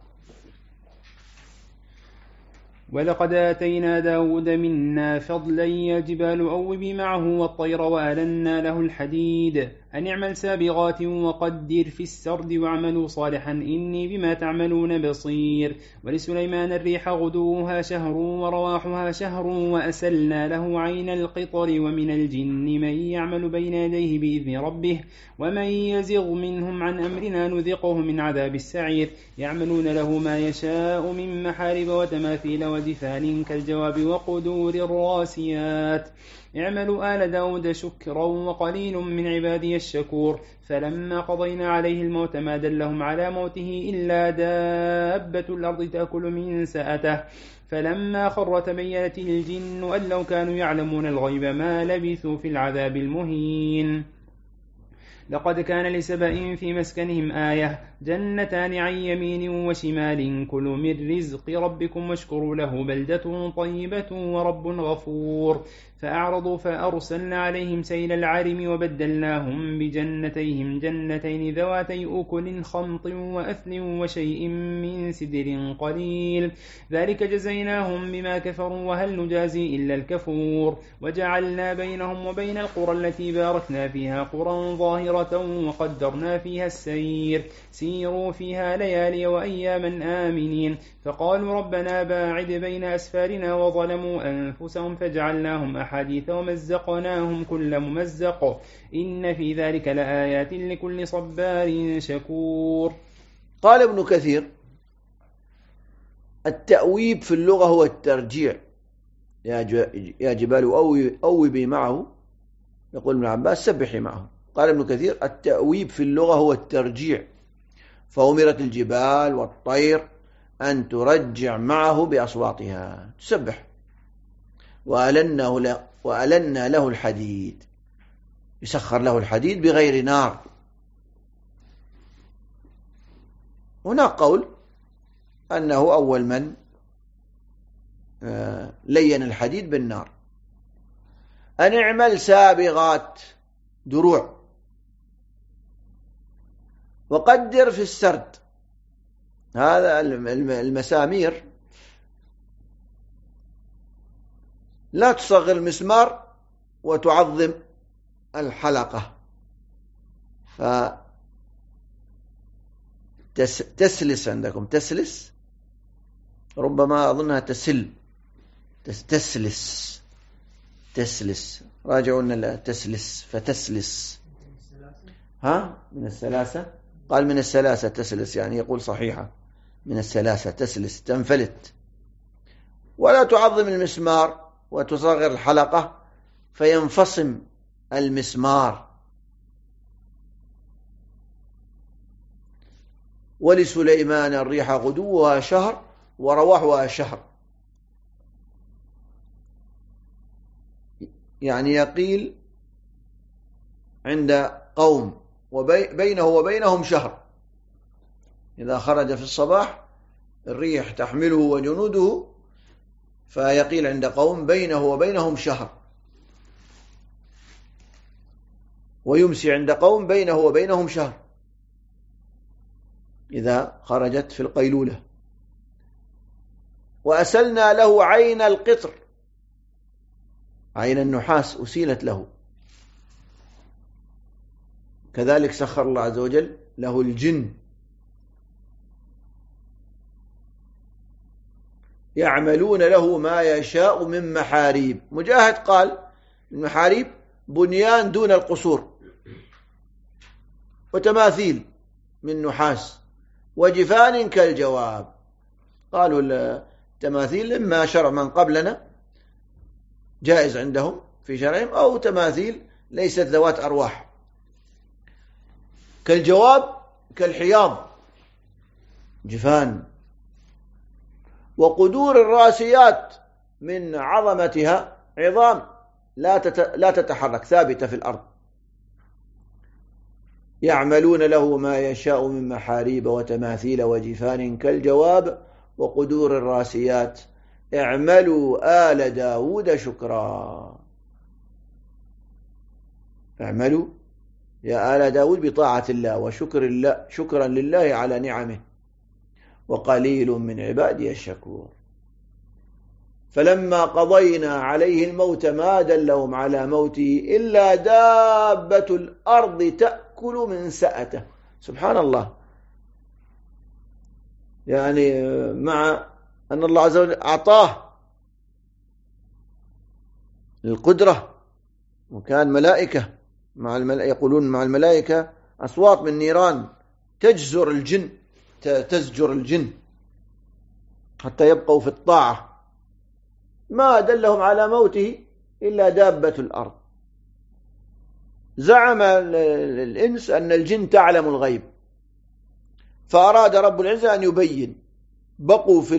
ولقد آتينا داود منا فضلا يا جبال أوبي معه والطير وألنا له الحديد أن اعمل سابغات وقدر في السرد واعملوا صالحا إني بما تعملون بصير. ولسليمان الريح غدوها شهر ورواحها شهر وأسلنا له عين القطر ومن الجن من يعمل بين يديه بإذن ربه ومن يزغ منهم عن أمرنا نذقه من عذاب السعير. يعملون له ما يشاء من محارب وتماثيل ودفان كالجواب وقدور الراسيات. اعملوا آل داود شكرا وقليل من عبادي الشكور. فلما قضينا عليه الموت ما دلهم على موته إلا دابة الأرض تأكل من سأته. فلما خر تبينت الجن أن لو كانوا يعلمون الغيب ما لبثوا في العذاب المهين. لقد كان لسبأ في مسكنهم آية جنتان عن يمين وشمال كلوا من رزق ربكم واشكروا له بلدة طيبة ورب غفور. فأعرضوا فأرسلنا عليهم سيل العرم وبدلناهم بجنتيهم جنتين ذواتي أكل خمط وأثل وشيء من سدر قليل ذلك جزيناهم بما كفروا وهل نجازي إلا الكفور. وجعلنا بينهم وبين القرى التي باركنا فيها قرى ظاهرة وقدرنا فيها السير سيروا فيها ليالي وأياما آمنين. فقالوا ربنا باعد بين أسفارنا وظلموا أنفسهم فجعلناهم أحاديث ومزقناهم كل ممزق إن في ذلك لآيات لكل صبار شكور.
قال ابن كثير: التأويب في اللغة هو الترجيع. يا جبال أوبي معه، يقول ابن عباس سبحي معه. قال ابن كثير: التأويب في اللغة هو الترجيع، فأمرت الجبال والطير أن ترجع معه بأصواتها تسبح. وألنا له الحديد، يسخر له الحديد بغير نار. هناك قول أنه أول من لين الحديد بالنار. أن اعمل سابغات دروع وقدر في السرد. هذا المسامير لا تصغر المسمار وتعظم الحلقة، فتسلس عندكم تسلس، ربما أظنها تسل، تسلس راجعوا لنا تسلس فتسلس. من السلاسة، قال من السلاسة تسلس، يعني يقول صحيحة من السلاسة تسلس تنفلت. ولا تعظم المسمار وتصغر الحلقة فينفصم المسمار. ولسليمان الريح غدوها شهر ورواحها شهر، يعني يقيل عند قوم وبينه وبينهم شهر. إذا خرج في الصباح الريح تحمله وجنوده، فيقيل عند قوم بينه وبينهم شهر، ويمسي عند قوم بينه وبينهم شهر إذا خرجت في القيلولة. وأسلنا له عين القطر، عين النحاس أسيلت له. كذلك سخر الله عز وجل له الجن يعملون له ما يشاء من محاريب. مجاهد قال المحاريب بنيان دون القصور، وتماثيل من نحاس، وجفان كالجواب. قالوا التماثيل إما شرع من قبلنا جائز عندهم في شرعهم، أو تماثيل ليست ذوات أرواح، كالجواب كالحياض جفان. وقدور الراسيات من عظمتها عظام لا تتحرك، ثابتة في الأرض. يعملون له ما يشاء من محاريب وتماثيل وجفان كالجواب. وقدور الراسيات اعملوا آل داود شكرا. اعملوا يا آل داود بطاعة الله شكرا لله على نعمه، وقليل من عبادي الشكور. فلما قضينا عليه الموت ما دلهم على موته إلا دابة الأرض تأكل من سأته. سبحان الله، يعني مع أن الله عز وجل أعطاه القدرة، وكان ملائكة يقولون مع الملائكة أصوات من نيران تزجر الجن حتى يبقوا في الطاعة. ما دلهم على موته إلا دابة الأرض. زعم الإنس أن الجن تعلم الغيب، فأراد رب العزة أن يبين. بقوا في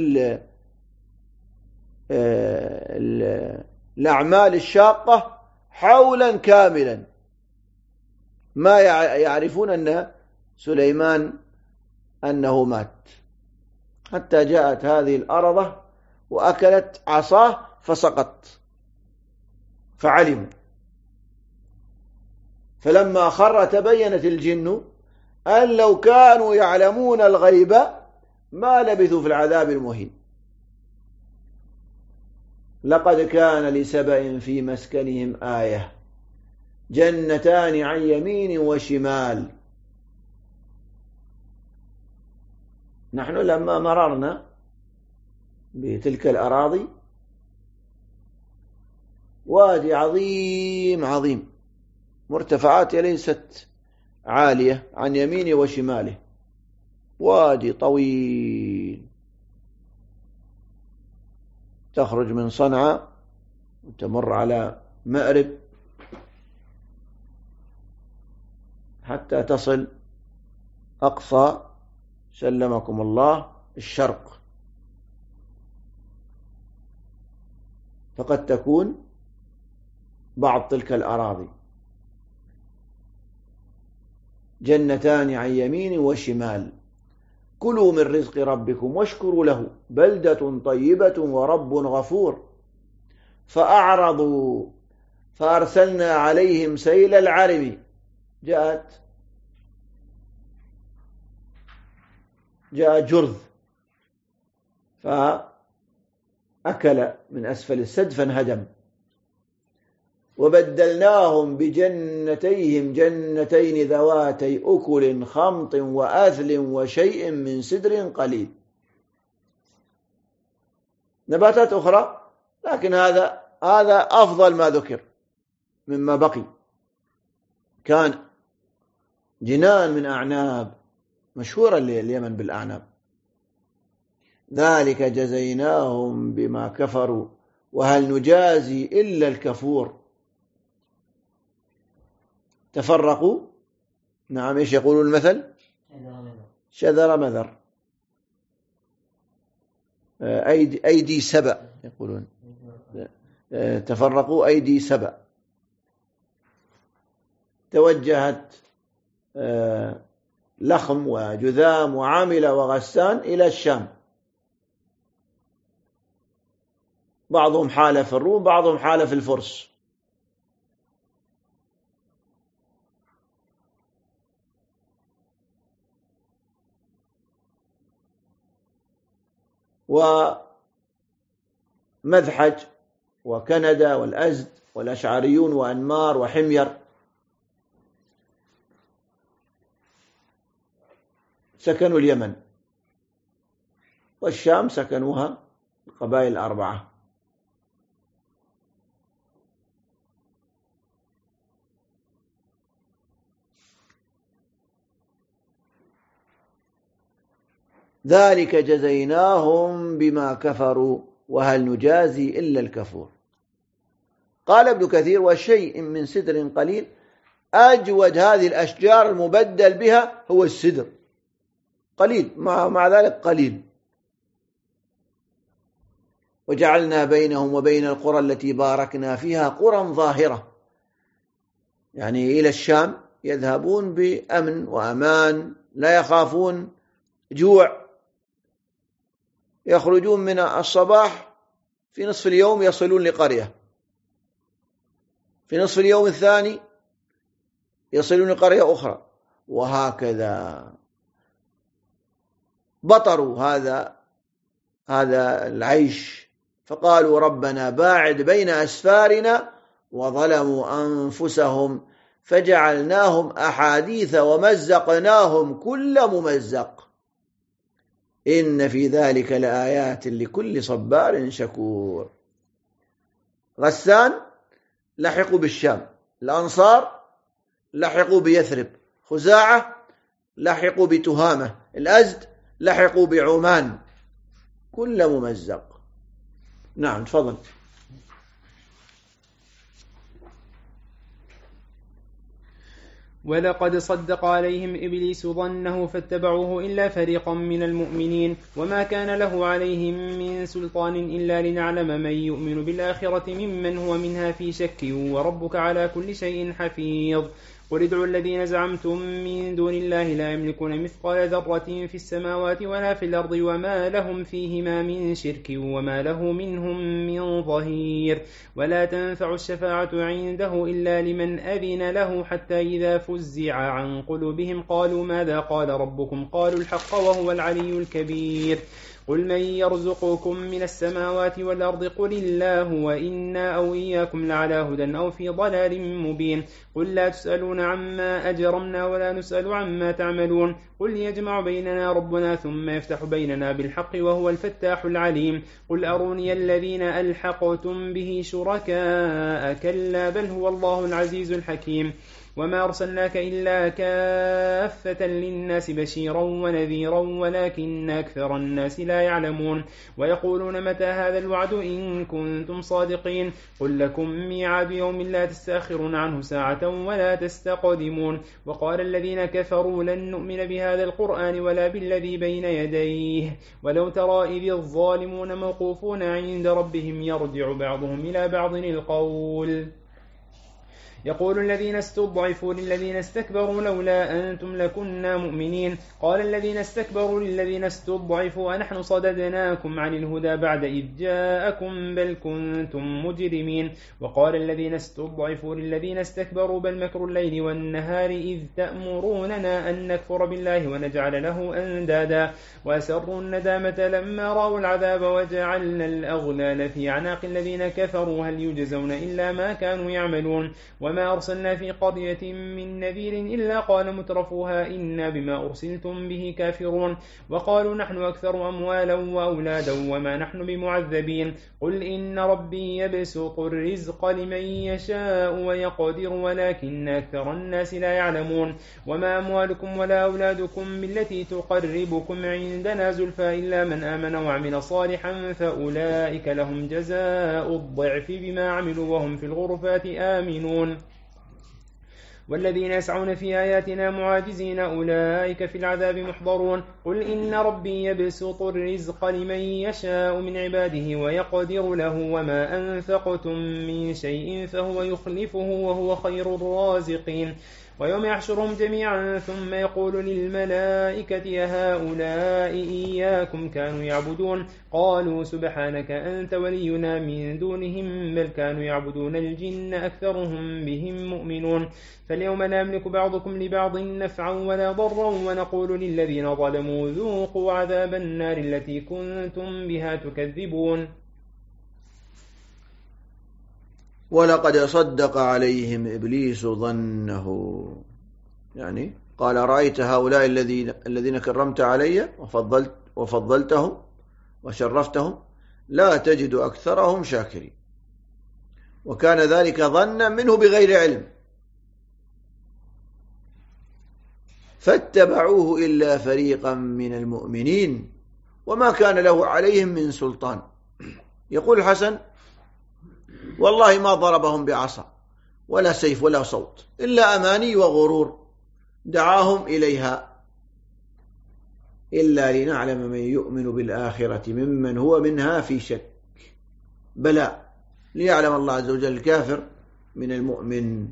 الأعمال الشاقة حولا كاملا، ما يعرفون أن سليمان أنه مات، حتى جاءت هذه الأرضة وأكلت عصاه فسقط، فعلموا. فلما خر تبينت الجن أن لو كانوا يعلمون الغيب ما لبثوا في العذاب المهين. لقد كان لسبأ في مسكنهم آية جنتان عن يمين وشمال. نحن لما مررنا بتلك الأراضي وادي عظيم عظيم، مرتفعات ليست عالية، عن يمينه وشماله وادي طويل، تخرج من صنعاء وتمر على مأرب حتى تصل أقصى سلمكم الله الشرق. فقد تكون بعض تلك الأراضي جنتان عن يمين وشمال. كلوا من رزق ربكم واشكروا له بلدة طيبة ورب غفور فأعرضوا فأرسلنا عليهم سيل العرم. جاءت جرذ فأكل من أسفل السد فانهدم. وبدلناهم بجنتيهم جنتين ذواتي أكل خمط وأثل وشيء من سدر قليل. نباتات أخرى، لكن هذا أفضل ما ذكر مما بقي. كان جنان من أعناب، مشهورة اليمن بالأعناب. ذلك جزيناهم بما كفروا وهل نجازي إلا الكفور. تفرقوا، نعم، إيش يقولوا المثل؟ شذر مذر. أيدي سبأ يقولون، تفرقوا أيدي سبأ. توجهت لخم وجذام وعاملة وغسان إلى الشام، بعضهم حالف الروم بعضهم حالف الفرس. ومذحج وكندا والأزد والأشعريون وأنمار وحمير سكنوا اليمن، والشام سكنوها القبائل الأربعة. ذلك جزيناهم بما كفروا وهل نجازي إلا الكفور. قال ابن كثير: وشيء من سدر قليل، أجود هذه الأشجار المبدل بها هو السدر، قليل مع ذلك قليل. وجعلنا بينهم وبين القرى التي باركنا فيها قرى ظاهرة، يعني إلى الشام يذهبون بأمن وأمان، لا يخافون جوع. يخرجون من الصباح في نصف اليوم يصلون لقرية، في نصف اليوم الثاني يصلون لقرية أخرى، وهكذا. بطروا هذا العيش فقالوا: ربنا باعد بين أسفارنا، وظلموا أنفسهم فجعلناهم أحاديث ومزقناهم كل ممزق إن في ذلك لآيات لكل صبار شكور. غسان لحقوا بالشام، الأنصار لحقوا بيثرب، خزاعة لحقوا بتهامة، الأزد لحقوا بعمان، كل ممزق. نعم، تفضل.
ولقد صدق عليهم إبليس ظنه فاتبعوه إلا فريقا من المؤمنين وما كان له عليهم من سلطان إلا لنعلم من يؤمن بالآخرة ممن هو منها في شك وربك على كل شيء حفيظ. قل ادعوا الذين زعمتم من دون الله لا يملكون مثقال ذرة في السماوات ولا في الأرض وما لهم فيهما من شرك وما له منهم من ظهير. ولا تنفع الشفاعة عنده إلا لمن أذن له حتى إذا فزع عن قلوبهم قالوا ماذا قال ربكم قالوا الحق وهو العلي الكبير. قل من يرزقكم من السماوات والأرض قل الله وإنا أو إياكم لعلى هدى أو في ضلال مبين. قل لا تسألون عما أجرمنا ولا نسأل عما تعملون. قل يجمع بيننا ربنا ثم يفتح بيننا بالحق وهو الفتاح العليم. قل أروني الذين ألحقتم به شركاء كلا بل هو الله العزيز الحكيم. وما أرسلناك إلا كافة للناس بشيرا ونذيرا ولكن أكثر الناس لا يعلمون. ويقولون متى هذا الوعد إن كنتم صادقين. قل لكم ميعاد يوم لا تستأخرون عنه ساعة ولا تستقدمون. وقال الذين كفروا لن نؤمن بهذا القرآن ولا بالذي بين يديه ولو ترى إذ الظالمون موقوفون عند ربهم يرجع بعضهم إلى بعض القول
يقول الذين استضعفوا للذين استكبروا لولا أنتم لكنا مؤمنين. قال الذين استكبروا للذين استضعفوا أنحن صددناكم عن الهدى بعد إذ جاءكم بل كنتم مجرمين. وقال الذين استضعفوا للذين استكبروا بل مكر الليل والنهار إذ تأمروننا أن نكفر بالله ونجعل له أندادا وأسروا الندامة لما رأوا العذاب وجعلنا الأغلال في أعناق الذين كفروا هل يجزون إلا ما كانوا يعملون. وما أرسلنا في قرية من نذير إلا قال مترفوها إنا بما أرسلتم به كافرون. وقالوا نحن أكثر أموالا وأولادا وما نحن بمعذبين. قل إن ربي يبسط الرزق لمن يشاء ويقدر ولكن أكثر الناس لا يعلمون. وما أموالكم ولا أولادكم بالتي تقربكم عندنا زلفى إلا من آمن وعمل صالحا فأولئك لهم جزاء الضعف بما عملوا وهم في الغرفات آمنون. والذين يسعون في آياتنا معاجزين أولئك في العذاب محضرون. قل إن ربي يبسط الرزق لمن يشاء من عباده ويقدر له وما أنفقتم من شيء فهو يخلفه وهو خير الرازقين. ويوم يحشرهم جميعا ثم يقول للملائكة أهؤلاء إياكم كانوا يعبدون قالوا سبحانك أنت ولينا من دونهم بل كانوا يعبدون الجن أكثرهم بهم مؤمنون. فاليوم لا يملك بعضكم لبعض نفعا ولا ضرا ونقول للذين ظلموا ذوقوا عذاب النار التي كنتم بها تكذبون.
ولقد صدق عليهم إبليس ظنه، يعني قال رأيت هؤلاء الذين كرمت علي وفضلتهم وشرفتهم لا تجد أكثرهم شاكرين، وكان ذلك ظنا منه بغير علم فاتبعوه إلا فريقا من المؤمنين وما كان له عليهم من سلطان. يقول الحسن والله ما ضربهم بعصا ولا سيف ولا صوت إلا أماني وغرور دعاهم إليها إلا لنعلم من يؤمن بالآخرة ممن هو منها في شك، بلى ليعلم الله عز وجل الكافر من المؤمن.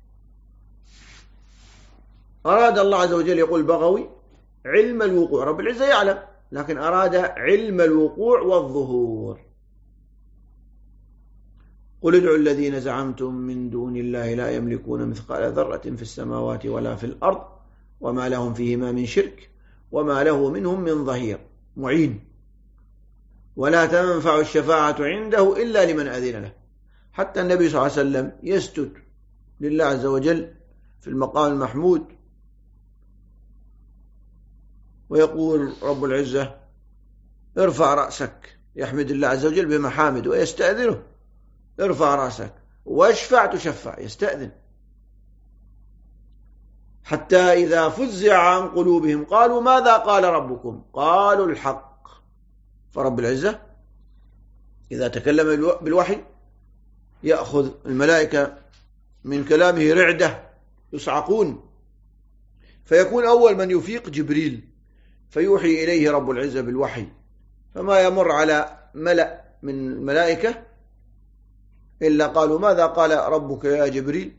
أراد الله عز وجل، يقول بغوي، علم الوقوع، رب العزة يعلم، لكن أراد علم الوقوع والظهور. قل ادعوا الذين زعمتم من دون الله لا يملكون مثقال ذرة في السماوات ولا في الأرض وما لهم فيهما من شرك وما له منهم من ظهير معين ولا تنفع الشفاعة عنده إلا لمن أذن له. حتى النبي صلى الله عليه وسلم يسجد لله عز وجل في المقام المحمود ويقول رب العزة ارفع رأسك، يحمد الله عز وجل بمحامد ويستأذنه ارفع رأسك واشفع تشفع، يستأذن. حتى إذا فزع عن قلوبهم قالوا ماذا قال ربكم قالوا الحق. فرب العزة إذا تكلم بالوحي يأخذ الملائكة من كلامه رعدة يصعقون، فيكون أول من يفيق جبريل فيوحي إليه رب العزة بالوحي، فما يمر على ملأ من الملائكة إلا قالوا ماذا قال ربك يا جبريل،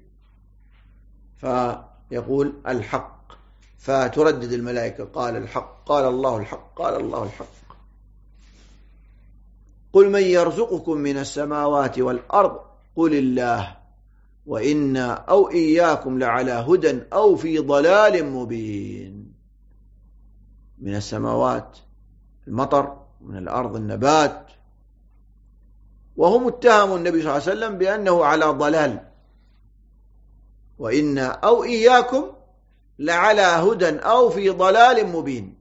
فيقول الحق، فتردد الملائكة قال الحق قال الله الحق قال الله الحق. قل من يرزقكم من السماوات والأرض قل الله وإنا أو إياكم لعلى هدى أو في ضلال مبين. من السماوات المطر ومن الأرض النبات، وهم اتهموا النبي صلى الله عليه وسلم بأنه على ضلال، وإنا أو إياكم لعلى هدى أو في ضلال مبين.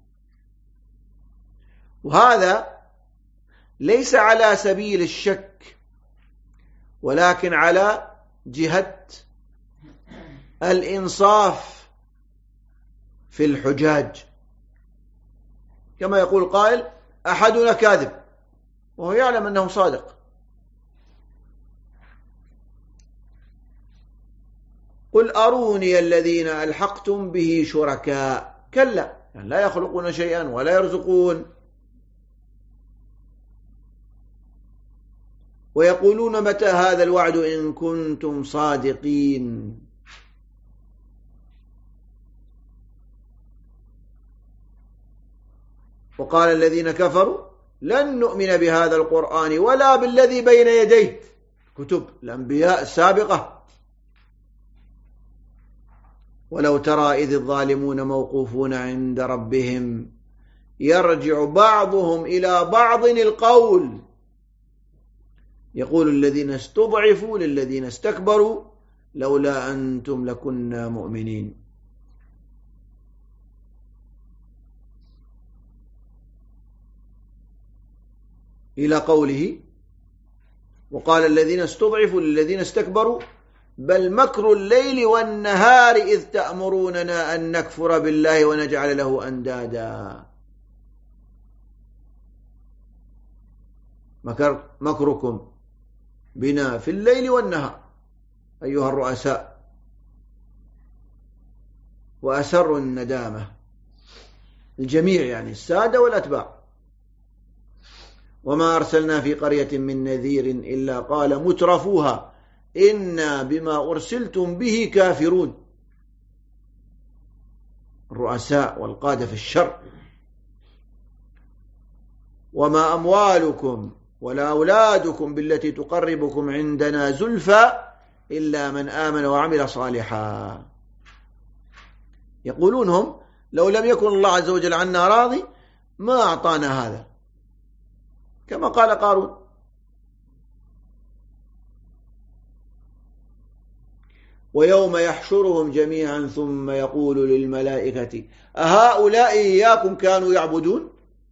وهذا ليس على سبيل الشك ولكن على جهة الإنصاف في الحجاج، كما يقول قائل أحدنا كاذب وهو يعلم أنه صادق. قل أروني الذين ألحقتم به شركاء كلا، يعني لا يخلقون شيئا ولا يرزقون. ويقولون متى هذا الوعد إن كنتم صادقين. وقال الذين كفروا لن نؤمن بهذا القرآن ولا بالذي بين يديه، كتب الأنبياء السابقة. ولو ترى إذ الظالمون موقوفون عند ربهم يرجع بعضهم إلى بعض القول يقول الذين استضعفوا للذين استكبروا لولا أنتم لكنا مؤمنين. إلى قوله وقال الذين استضعفوا للذين استكبروا بل مكر الليل والنهار إذ تأمروننا أن نكفر بالله ونجعل له أندادا. مكركم بنا في الليل والنهار أيها الرؤساء. وأسروا الندامة الجميع يعني السادة والأتباع. وما أرسلنا في قرية من نذير إلا قال مترفوها إنا بما أرسلتم به كافرون. الرؤساء والقادة في الشر. وما أموالكم ولا أولادكم بالتي تقربكم عندنا زلفى إلا من آمن وعمل صالحا. يقولون هم لو لم يكن الله عز وجل عنا راضي ما أعطانا هذا، كما قال قارون. ويوم يحشرهم جميعا ثم يقول للملائكة أهؤلاء إياكم كانوا يعبدون؟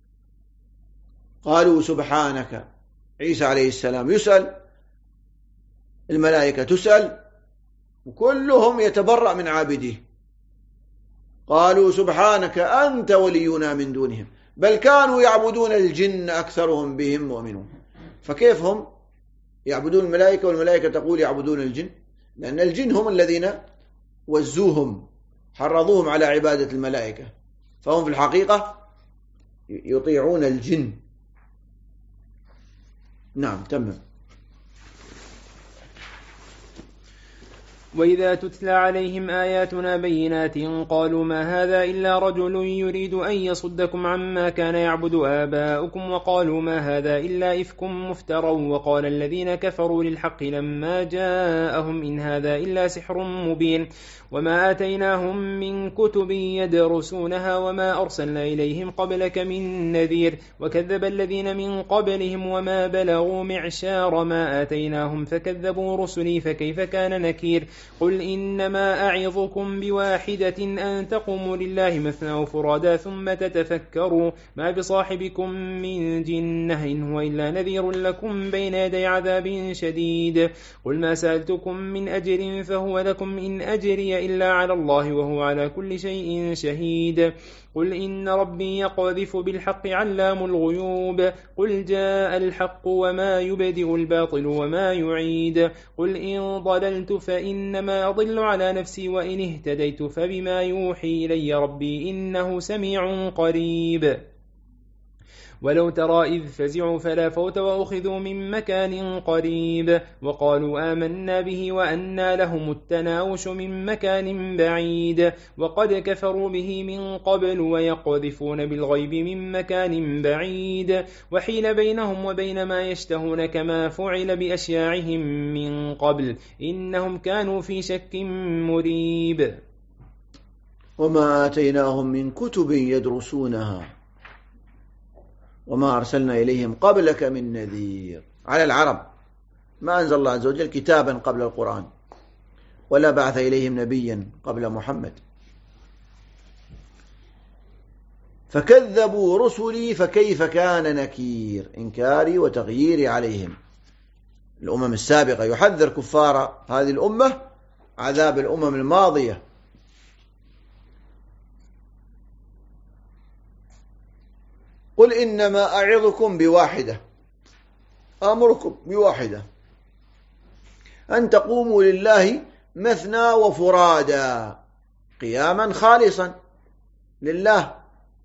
قالوا سبحانك. عيسى عليه السلام يسأل، الملائكة تسأل، وكلهم يتبرأ من عابده. قالوا سبحانك أنت ولينا من دونهم بل كانوا يعبدون الجن أكثرهم بهم مؤمنون. فكيف هم يعبدون الملائكة والملائكة تقول يعبدون الجن؟ لأن الجن هم الذين وزوهم حرضوهم على عبادة الملائكة، فهم في الحقيقة يطيعون الجن. نعم تمام.
وإذا تتلى عليهم آياتنا بينات قالوا ما هذا إلا رجل يريد أن يصدكم عما كان يعبد آباؤكم وقالوا ما هذا إلا إفك مفترى وقال الذين كفروا للحق لما جاءهم إن هذا إلا سحر مبين وما آتيناهم من كتب يدرسونها وما أرسلنا إليهم قبلك من نذير وكذب الذين من قبلهم وما بلغوا معشار ما آتيناهم فكذبوا رسلي فكيف كان نكير قل إنما أعظكم بواحدة أن تقوموا لله مثنى وفرادا ثم تتفكروا ما بصاحبكم من جنة إن هو إلا نذير لكم بين يدي عذاب شديد قل ما سألتكم من أجر فهو لكم إن أجري إلا على الله وهو على كل شيء شهيد قل إن ربي يقذف بالحق علام الغيوب قل جاء الحق وما يبدئ الباطل وما يعيد قل إن ضللت فإنما أضل على نفسي وإن اهتديت فبما يوحي إلي ربي إنه سميع قريب ولو ترى إذ فزعوا فلا فوت وأخذوا من مكان قريب وقالوا آمنا به وأنى لهم التناوش من مكان بعيد وقد كفروا به من قبل ويقذفون بالغيب من مكان بعيد وحيل بينهم وبين ما يشتهون كما فعل بأشياعهم من قبل إنهم كانوا في شك مريب
وما آتيناهم من كتب يدرسونها وما أرسلنا إليهم قبلك من نذير. على العرب ما أنزل الله عز وجل كتابا قبل القرآن ولا بعث إليهم نبيا قبل محمد فكذبوا رسلي فكيف كان نكير. إنكاري وتغييري عليهم. الأمم السابقة يحذر كفار هذه الأمة عذاب الأمم الماضية. قل إنما أعظكم بواحدة أمركم بواحدة أن تقوموا لله مثنى وفرادا قياما خالصا لله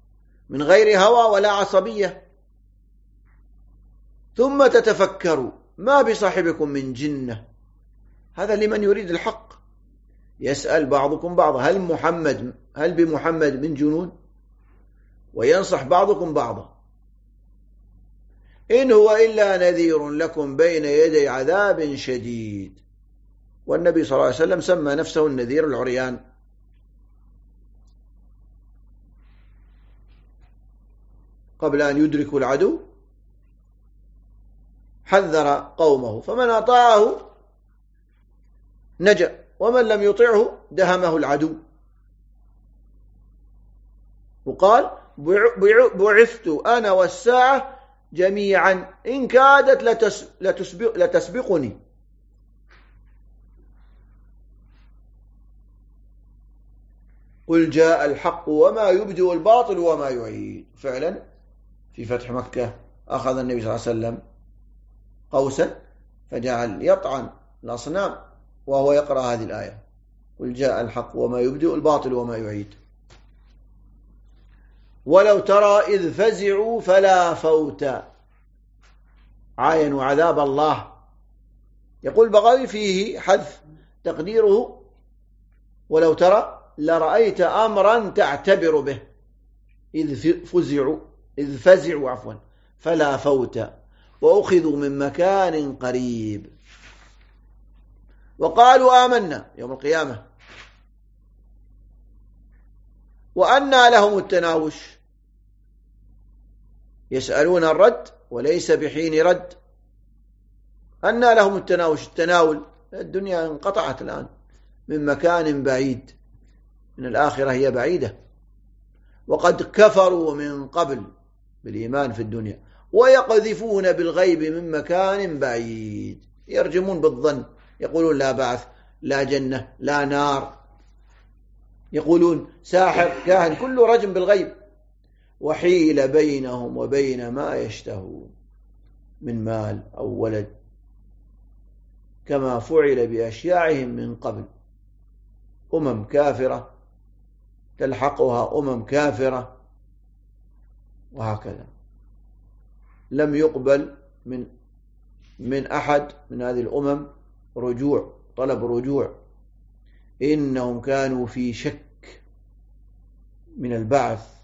من غير هوى ولا عصبية ثم تتفكروا ما بصاحبكم من جنة. هذا لمن يريد الحق. يسأل بعضكم بعضا هل بمحمد من جنون، وينصح بعضكم بعضا. إن هو إلا نذير لكم بين يدي عذاب شديد. والنبي صلى الله عليه وسلم سمى نفسه النذير العريان. قبل أن يدركوا العدو حذر قومه، فمن أطاعه نجا، ومن لم يطعه دهمه العدو. وقال بعثت أنا والساعة جميعا إن كادت لتسبقني. قل جاء الحق وما يبدئ الباطل وما يعيد. فعلا في فتح مكة أخذ النبي صلى الله عليه وسلم قوسا فجعل يطعن الأصنام وهو يقرأ هذه الآية: قل جاء الحق وما يبدئ الباطل وما يعيد. ولو ترى إذ فزعوا فلا فوت، عاينوا عذاب الله. يقول بغوي فيه حذف تقديره ولو ترى لرأيت أمرا تعتبر به، إذ فزعوا فلا فوت وأخذوا من مكان قريب وقالوا آمنا يوم القيامة وأنى لهم التناوش. يسألون الرد وليس بحين رد. أنى لهم التناوش، التناول. الدنيا انقطعت الآن من مكان بعيد، من الآخرة هي بعيدة. وقد كفروا من قبل بالإيمان في الدنيا ويقذفون بالغيب من مكان بعيد. يرجمون بالظن، يقولون لا بعث، لا جنة، لا نار. يقولون ساحر، كاهن، كله رجم بالغيب. وحيل بينهم وبين ما يشتهون من مال أو ولد، كما فعل بأشياعهم من قبل. أمم كافرة تلحقها أمم كافرة، وهكذا. لم يقبل من أحد من هذه الأمم طلب رجوع. إنهم كانوا في شك من البعث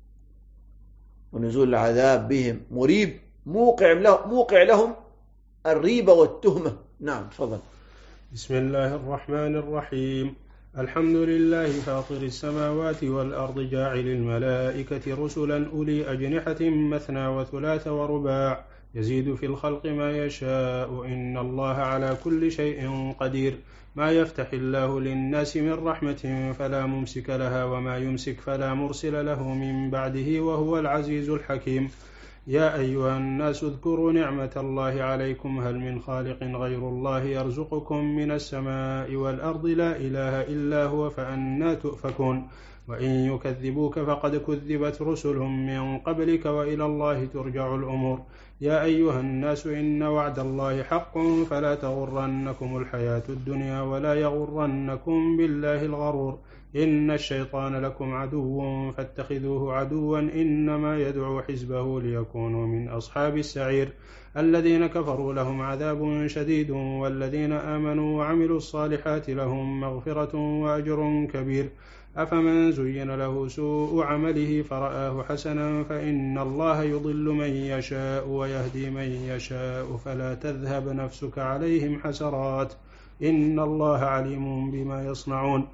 ونزول العذاب بهم، مريب، موقع لهم الريبة والتهمة. نعم، تفضل.
بسم الله الرحمن الرحيم. الحمد لله فاطر السماوات والأرض جاعل الملائكة رسلا أولي أجنحة مثنى وثلاث ورباع يزيد في الخلق ما يشاء إن الله على كل شيء قدير. ما يفتح الله للناس من رحمة فلا ممسك لها وما يمسك فلا مرسل له من بعده وهو العزيز الحكيم. يا أيها الناس اذكروا نعمة الله عليكم هل من خالق غير الله يرزقكم من السماء والأرض لا إله إلا هو فأنى تؤفكون. وإن يكذبوك فقد كذبت رسل من قبلك وإلى الله ترجع الأمور. يا أيها الناس إن وعد الله حق فلا تغرنكم الحياة الدنيا ولا يغرنكم بالله الغرور. إن الشيطان لكم عدو فاتخذوه عدوا إنما يدعو حزبه ليكونوا من أصحاب السعير. الذين كفروا لهم عذاب شديد والذين آمنوا وعملوا الصالحات لهم مغفرة وأجر كبير. أفمن زين له سوء عمله فرآه حسنا فإن الله يضل من يشاء ويهدي من يشاء فلا تذهب نفسك عليهم حسرات إن الله عليم بما يصنعون.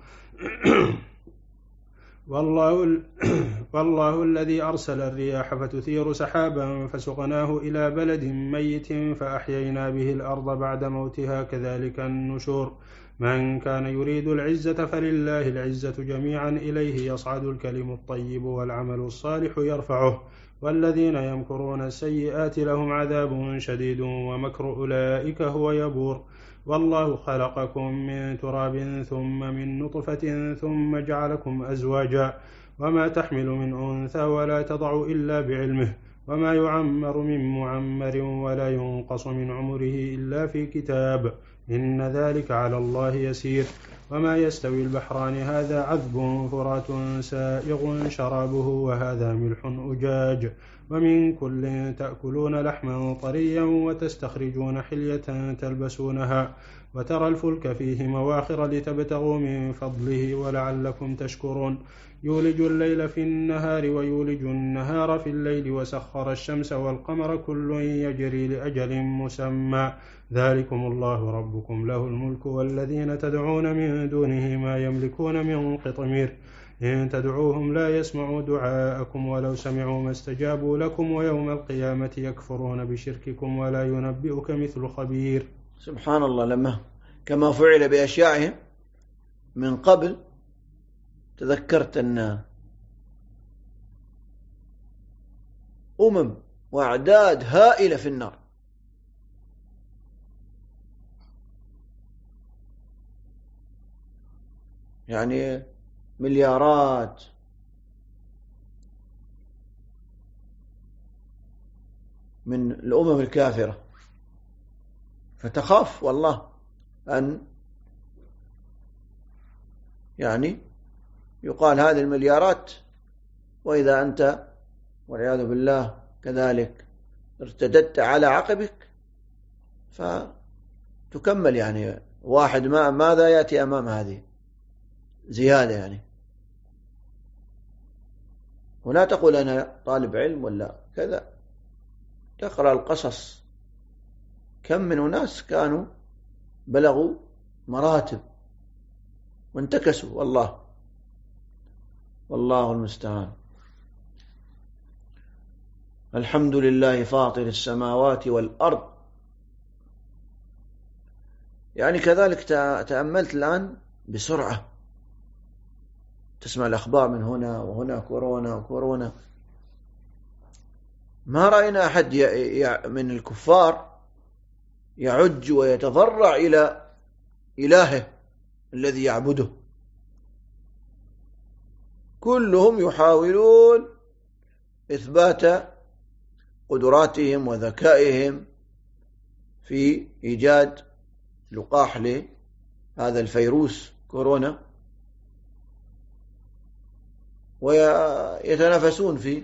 والله الذي أرسل الرياح فتثير سحابا فسقناه إلى بلد ميت فأحيينا به الأرض بعد موتها كذلك النشور. من كان يريد العزة فلله العزة جميعا إليه يصعد الكلم الطيب والعمل الصالح يرفعه. والذين يمكرون السيئات لهم عذاب شديد ومكر أولئك هو يبور. والله خلقكم من تراب ثم من نطفة ثم جعلكم أزواجا وما تحمل من أنثى ولا تضع إلا بعلمه وما يعمر من معمر ولا ينقص من عمره إلا في كتاب إن ذلك على الله يسير. وما يستوي البحران هذا عذب فرات سائغ شرابه وهذا ملح أجاج ومن كل تأكلون لحما طريا وتستخرجون حلية تلبسونها وترى الفلك فيه مواخر لتبتغوا من فضله ولعلكم تشكرون يولج الليل في النهار ويولج النهار في الليل وسخر الشمس والقمر كل يجري لأجل مسمى ذلكم الله ربكم له الملك والذين تدعون من دونه ما يملكون من قطمير إن تدعوهم لا يسمعوا دعاءكم ولو سمعوا ما استجابوا لكم ويوم القيامة يكفرون بشرككم ولا ينبئك مثل خبير.
سبحان الله، لما كما فعل بأشياعهم من قبل تذكرت أن وأعداد هائلة في النار، يعني مليارات من الأمم الكافرة، فتخاف والله أن يعني يقال هذه المليارات وإذا أنت والعياذ بالله كذلك ارتددت على عقبك فتكمل، يعني واحد ماذا يأتي أمام هذه زيادة يعني. ولا تقول أنا طالب علم ولا كذا، تقرأ القصص كم من أناس كانوا بلغوا مراتب وانتكسوا، والله المستعان. الحمد لله فاطر السماوات والأرض. يعني كذلك تأملت الآن بسرعة تسمع الأخبار من هنا وهنا، كورونا. ما رأينا أحد من الكفار يعج ويتضرع إلى إلهه الذي يعبده، كلهم يحاولون إثبات قدراتهم وذكائهم في إيجاد لقاح لهذا الفيروس كورونا، ويتنافسون في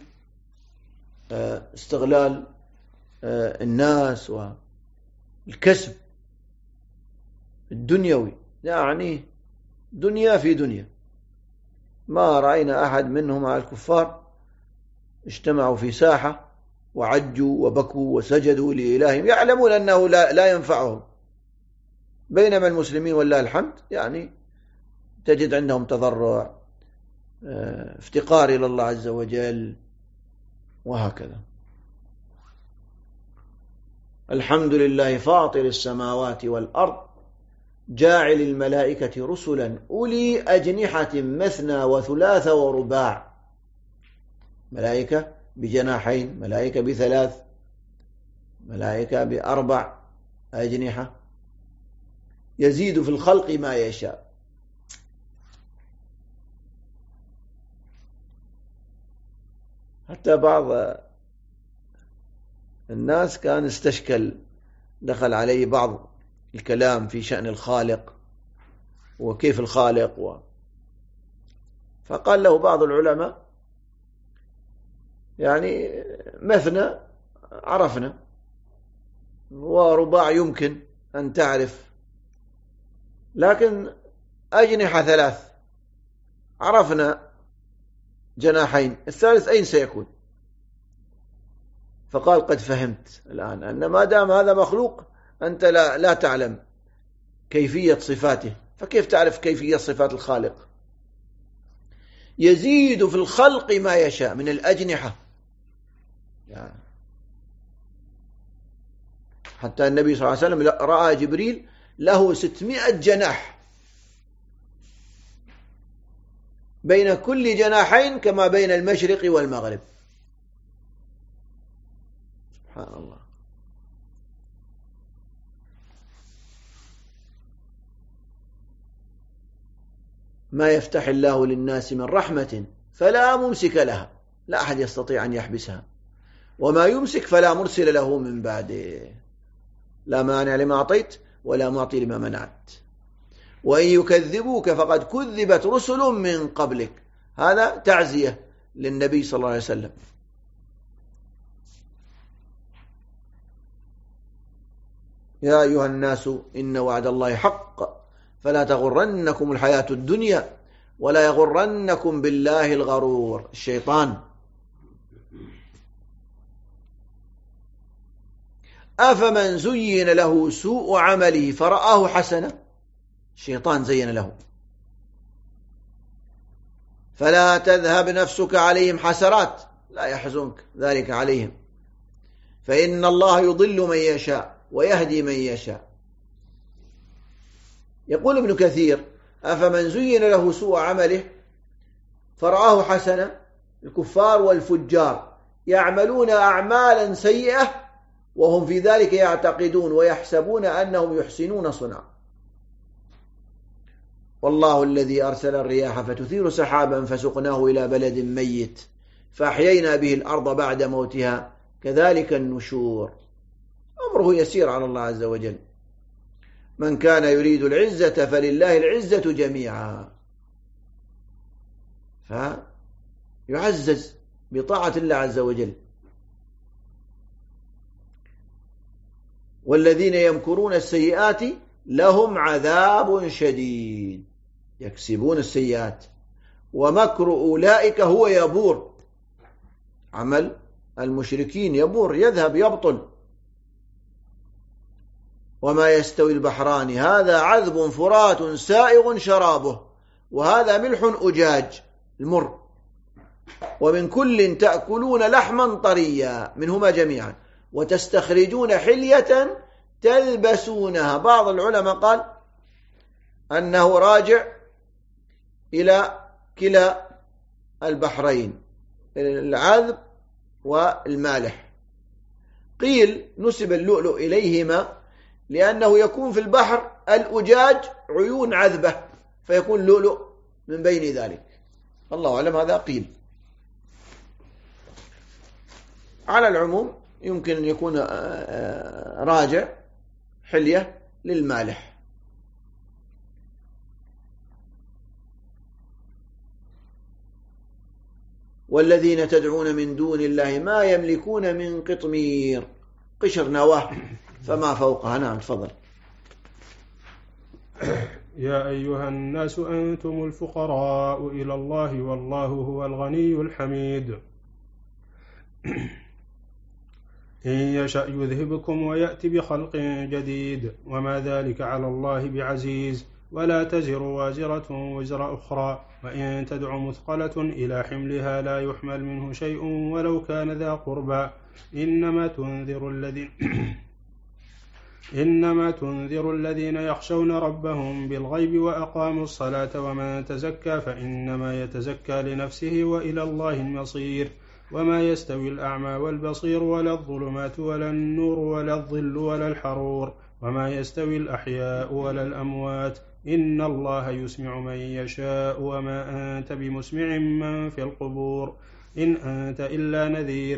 استغلال الناس والكسب الدنيوي، يعني دنيا في دنيا. ما رأينا أحد منهم على الكفار اجتمعوا في ساحة وعجوا وبكوا وسجدوا لإلههم يعلمون أنه لا ينفعهم، بينما المسلمين والله الحمد يعني تجد عندهم تضرع، افتقار إلى الله عز وجل، وهكذا. الحمد لله فاطر السماوات والأرض جاعل الملائكة رسلا أولي أجنحة مثنى وثلاث ورباع، ملائكة بجناحين، ملائكة بثلاث، ملائكة بأربع أجنحة، يزيد في الخلق ما يشاء. حتى بعض الناس كان استشكل، دخل عليه بعض الكلام في شأن الخالق وكيف الخالق فقال له بعض العلماء يعني مثنى عرفنا، ورباع يمكن أن تعرف، لكن أجنحة ثلاث عرفنا جناحين، الثالث أين سيكون؟ فقال قد فهمت الآن أن ما دام هذا مخلوق أنت لا تعلم كيفية صفاته، فكيف تعرف كيفية صفات الخالق؟ يزيد في الخلق ما يشاء من الأجنحة، يعني حتى النبي صلى الله عليه وسلم رأى جبريل له 600 جناح، بين كل جناحين كما بين المشرق والمغرب. سبحان الله. ما يفتح الله للناس من رحمة فلا ممسك لها، لا أحد يستطيع أن يحبسها، وما يمسك فلا مرسل له من بعده، لا مانع لما أعطيت ولا معطي لما منعت، وإن يكذبوك فقد كذبت رسل من قبلك. هذا تعزية للنبي صلى الله عليه وسلم، يا أيها الناس إن وعد الله حق فلا تغرنكم الحياة الدنيا ولا يغرنكم بالله الغرور، الشيطان. أفمن زين له سوء عمله فرآه حسنا، الشيطان زين له. فلا تذهب نفسك عليهم حسرات، لا يحزنك ذلك عليهم، فإن الله يضل من يشاء ويهدي من يشاء. يقول ابن كثير: أفمن زين له سوء عمله فرآه حسنا، الكفار والفجار يعملون أعمالا سيئة وهم في ذلك يعتقدون ويحسبون أنهم يحسنون صنعا. والله الذي أرسل الرياح فتثير سحابا فسقناه إلى بلد ميت فأحيينا به الأرض بعد موتها كذلك النشور. أمره يسير على الله عز وجل. من كان يريد العزة فلله العزة جميعا، فيعزز بطاعة الله عز وجل. والذين يمكرون السيئات لهم عذاب شديد، يكسبون السيئات، ومكر أولئك هو يبور، عمل المشركين يبور، يذهب يبطل. وما يستوي البحران هذا عذب فرات سائغ شرابه وهذا ملح أجاج المر ومن كل تأكلون لحما طريا منهما جميعا وتستخرجون حلية تلبسونها. بعض العلماء قال أنه راجع إلى كلا البحرين، العذب والمالح. قيل نسب اللؤلؤ إليهما لأنه يكون في البحر الأجاج عيون عذبة فيكون لؤلؤ من بين ذلك، الله أعلم، هذا قيل. على العموم يمكن أن يكون راجع حلية للمالح. والذين تدعون من دون الله ما يملكون من قطمير، قشر نواه فما فوقها. نعم تفضل.
يا أيها الناس أنتم الفقراء إلى الله والله هو الغني الحميد. إن يشأ يذهبكم ويأتي بخلق جديد وما ذلك على الله بعزيز. ولا تزر وازرة وزر أخرى وإن تدع مثقلة إلى حملها لا يحمل منه شيء ولو كان ذا قربى. إنما تنذر الذين يخشون ربهم بالغيب وأقاموا الصلاة ومن تزكى فإنما يتزكى لنفسه وإلى الله المصير. وما يستوي الأعمى والبصير ولا الظلمات ولا النور ولا الظل ولا الحرور وما يستوي الأحياء ولا الأموات إن الله يسمع من يشاء وما أنت بمسمع من في القبور إن أنت إلا نذير.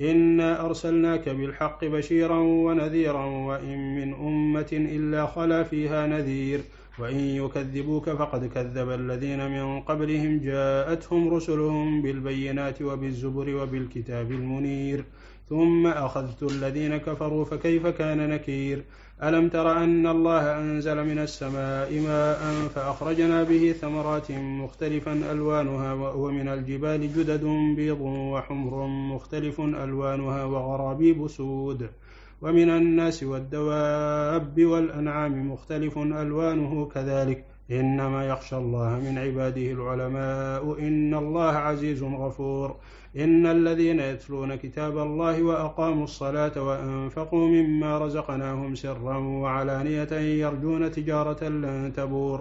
إنا أرسلناك بالحق بشيرا ونذيرا وإن من أمة إلا خلا فيها نذير. وإن يكذبوك فقد كذب الذين من قبلهم جاءتهم رسلهم بالبينات وبالزبر وبالكتاب المنير ثم أخذت الذين كفروا فكيف كان نكير. ألم تر أن الله أنزل من السماء ماء فأخرجنا به ثمرات مختلفا ألوانها ومن الجبال جدد بيض وحمر مختلف ألوانها وغرابيب سود ومن الناس والدواب والأنعام مختلف ألوانه كذلك إنما يخشى الله من عباده العلماء إن الله عزيز غفور. إن الذين يتلون كتاب الله وأقاموا الصلاة وأنفقوا مما رزقناهم سرا وعلانية يرجون تجارة لن تبور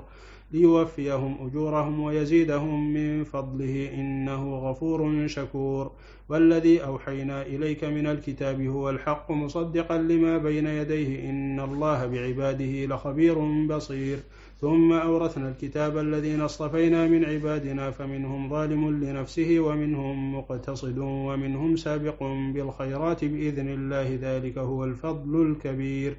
ليوفيهم أجورهم ويزيدهم من فضله إنه غفور شكور. والذي أوحينا إليك من الكتاب هو الحق مصدقا لما بين يديه إن الله بعباده لخبير بصير. ثم أورثنا الكتاب الذين اصطفينا من عبادنا فمنهم ظالم لنفسه ومنهم مقتصد ومنهم سابق بالخيرات بإذن الله ذلك هو الفضل الكبير.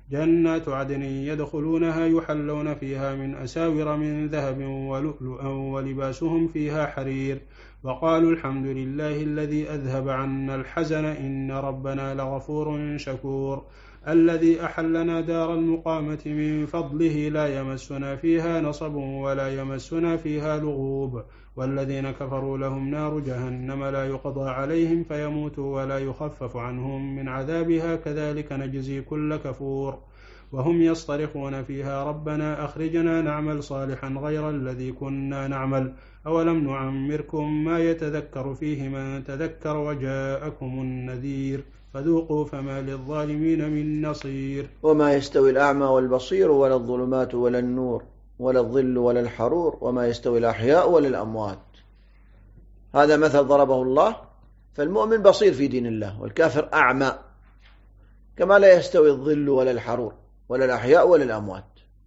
جنات عدن يدخلونها يحلون فيها من أساور من ذهب ولؤلؤا ولباسهم فيها حرير وقالوا الحمد لله الذي أذهب عنا الحزن إن ربنا لغفور شكور. الذي أحلنا دار المقامة من فضله لا يمسنا فيها نصب ولا يمسنا فيها لغوب والذين كفروا لهم نار جهنم لا يقضى عليهم فيموتوا ولا يخفف عنهم من عذابها كذلك نجزي كل كفور وهم يصطرخون فيها ربنا أخرجنا نعمل صالحا غير الذي كنا نعمل أولم نعمركم ما يتذكر فيه من تذكر وجاءكم النذير فذوقوا فما للظالمين من نصير
وما يستوي الأعمى والبصير ولا الظلمات ولا النور ولا الظل ولا الحرور وما يستوي الأحياء ولا الأموات. هذا مثل ضربه الله، فالمؤمن بصير في دين الله والكافر أعمى، كما لا يستوي الظل ولا الحرور ولا الأحياء ولا الأموات.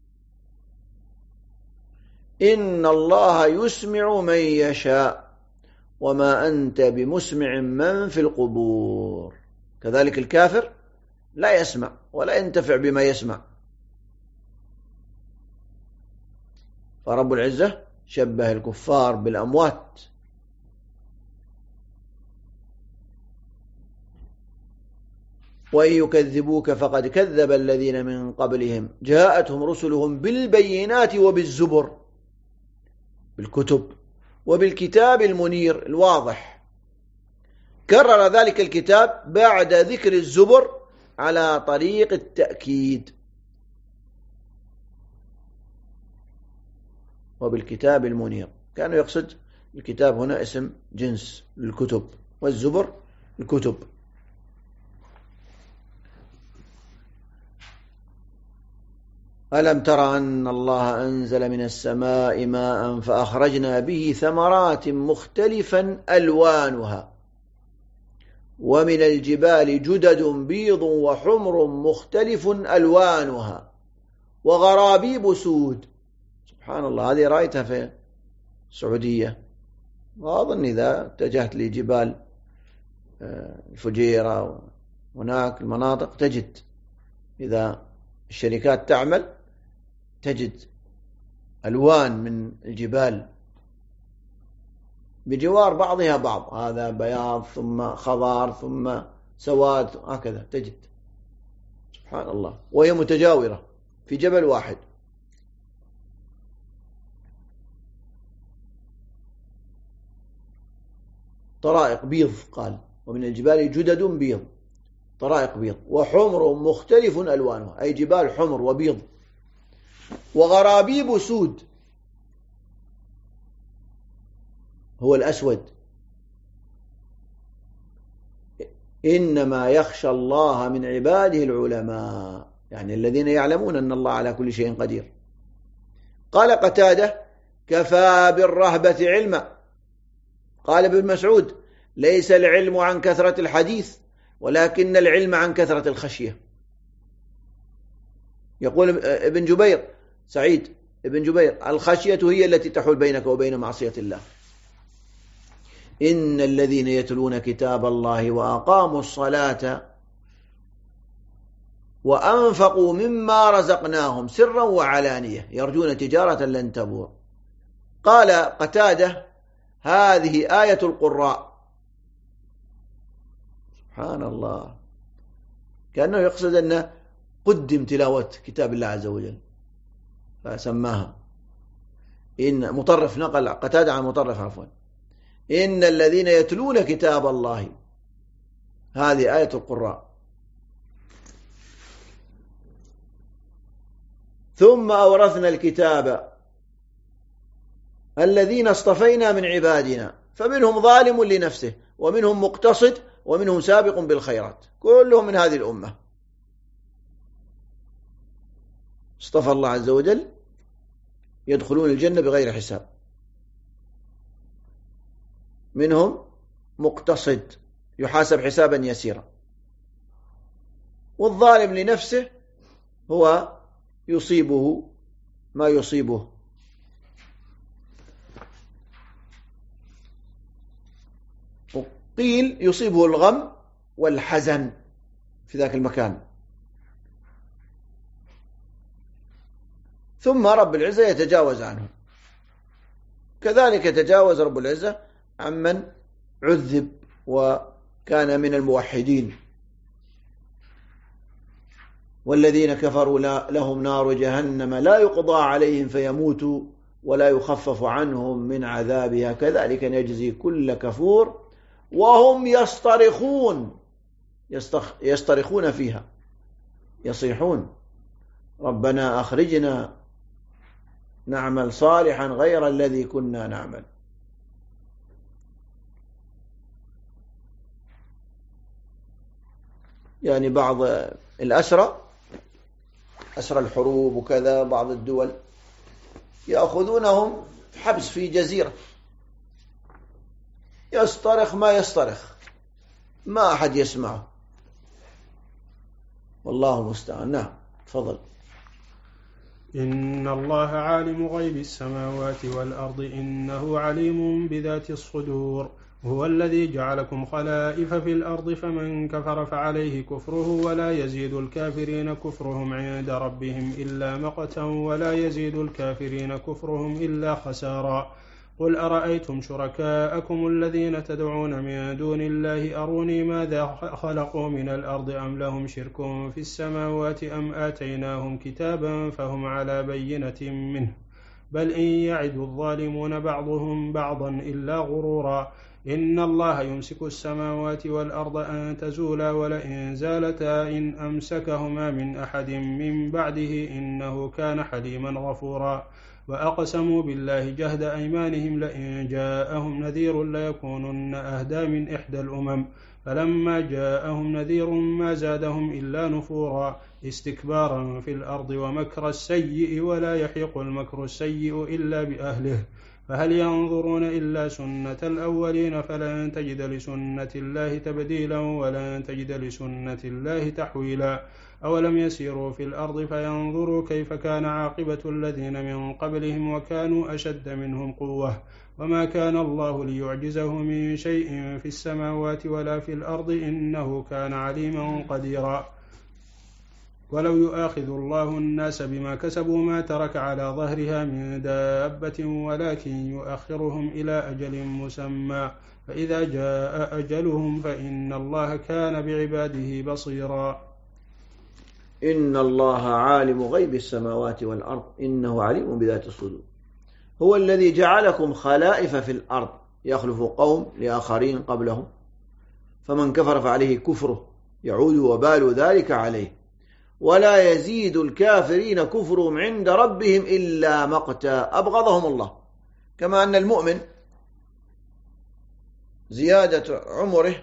إن الله يسمع من يشاء وما أنت بمسمع من في القبور. كذلك الكافر لا يسمع ولا ينتفع بما يسمع. فرب العزة شبه الكفار بالأموات. وإن يكذبوك فقد كذب الذين من قبلهم جاءتهم رسلهم بالبينات وبالزبر، بالكتب وبالكتاب المنير الواضح. كرر ذلك الكتاب بعد ذكر الزبر على طريق التأكيد. وبالكتاب المنير، كانوا يقصد الكتاب هنا اسم جنس للكتب، والزبر الكتب. ألم تر أن الله أنزل من السماء ماء فأخرجنا به ثمرات مختلفا ألوانها ومن الجبال جدد بيض وحمر مختلف ألوانها وغرابيب سود. سبحان الله، هذه رأيتها في السعودية، وأظن إذا اتجهت لجبال الفجيرة هناك المناطق تجد، إذا الشركات تعمل تجد ألوان من الجبال بجوار بعضها بعض، هذا بياض ثم خضار ثم سواد، هكذا تجد. سبحان الله، وهي متجاورة في جبل واحد. طرائق بيض، قال ومن الجبال جدد بيض، طرائق بيض وحمر مختلف ألوانها، أي جبال حمر وبيض، وغرابيب سود هو الأسود. إنما يخشى الله من عباده العلماء، يعني الذين يعلمون أن الله على كل شيء قدير. قال قتادة كفى بالرهبة علما. قال ابن مسعود ليس العلم عن كثرة الحديث ولكن العلم عن كثرة الخشية. يقول ابن جبير، سعيد ابن جبير، الخشية هي التي تحول بينك وبين معصية الله. إن الذين يتلون كتاب الله وأقاموا الصلاة وأنفقوا مما رزقناهم سرا وعلانية يرجون تجارة لن تبور. قال قتادة هذه آية القراء. سبحان الله، كأنه يقصد أن قدم تلاوة كتاب الله عز وجل فسماها. إن مطرف نقل قتادة عن مطرف عفوا، إن الذين يتلون كتاب الله، هذه آية القراء. ثم أورثنا الكتاب الذين اصطفينا من عبادنا فمنهم ظالم لنفسه ومنهم مقتصد ومنهم سابق بالخيرات، كلهم من هذه الأمة. اصطفى الله عز وجل يدخلون الجنة بغير حساب. منهم مقتصد يحاسب حسابا يسيرا، والظالم لنفسه هو يصيبه ما يصيبه. قيل يصيبه الغم والحزن في ذاك المكان. ثم رب العزة يتجاوز عنه. كذلك يتجاوز رب العزة عمن عذب وكان من الموحدين. والذين كفروا لهم نار جهنم لا يقضى عليهم فيموتوا ولا يخفف عنهم من عذابها كذلك نجزي كل كفور وهم يصطرخون فيها يصيحون ربنا أخرجنا نعمل صالحا غير الذي كنا نعمل. يعني بعض الأسرى أسرى الحروب وكذا بعض الدول يأخذونهم حبس في جزيرة يصطرخ ما يصطرخ ما أحد يسمعه والله المستعان. نعم تفضل.
إن الله عالم غيب السماوات والأرض إنه عليم بذات الصدور هو الذي جعلكم خلائف في الأرض فمن كفر فعليه كفره ولا يزيد الكافرين كفرهم عند ربهم إلا مقتا ولا يزيد الكافرين كفرهم إلا خسارا. قل أرأيتم شركاءكم الذين تدعون من دون الله أروني ماذا خلقوا من الأرض أم لهم شرك في السماوات أم آتيناهم كتابا فهم على بينة منه بل إن يعد الظالمون بعضهم بعضا إلا غرورا. إن الله يمسك السماوات والأرض أن تزولا ولئن زالتا إن أمسكهما من أحد من بعده إنه كان حليما غفورا. وأقسموا بالله جهد أيمانهم لئن جاءهم نذير ليكونن أهدى من إحدى الأمم فلما جاءهم نذير ما زادهم إلا نفورا استكبارا في الأرض ومكر السيء ولا يحيق المكر السيء إلا بأهله فهل ينظرون إلا سنة الأولين فلن تجد لسنة الله تبديلا ولن تجد لسنة الله تحويلا. أولم يسيروا في الأرض فينظروا كيف كان عاقبة الذين من قبلهم وكانوا أشد منهم قوة وما كان الله ليعجزه من شيء في السماوات ولا في الأرض إنه كان عليما قديرا. ولو يؤاخذ الله الناس بما كسبوا ما ترك على ظهرها من دابة ولكن يؤخرهم إلى أجل مسمى فإذا جاء أجلهم فإن الله كان بعباده بصيرا.
إن الله عالم غيب السماوات والأرض إنه عليم بذات الصدور هو الذي جعلكم خلائف في الأرض يخلف قوم لآخرين قبلهم فمن كفر فعليه كفره يعود وبال ذلك عليه ولا يزيد الكافرين كفرهم عند ربهم إلا مقتا أبغضهم الله. كما أن المؤمن زيادة عمره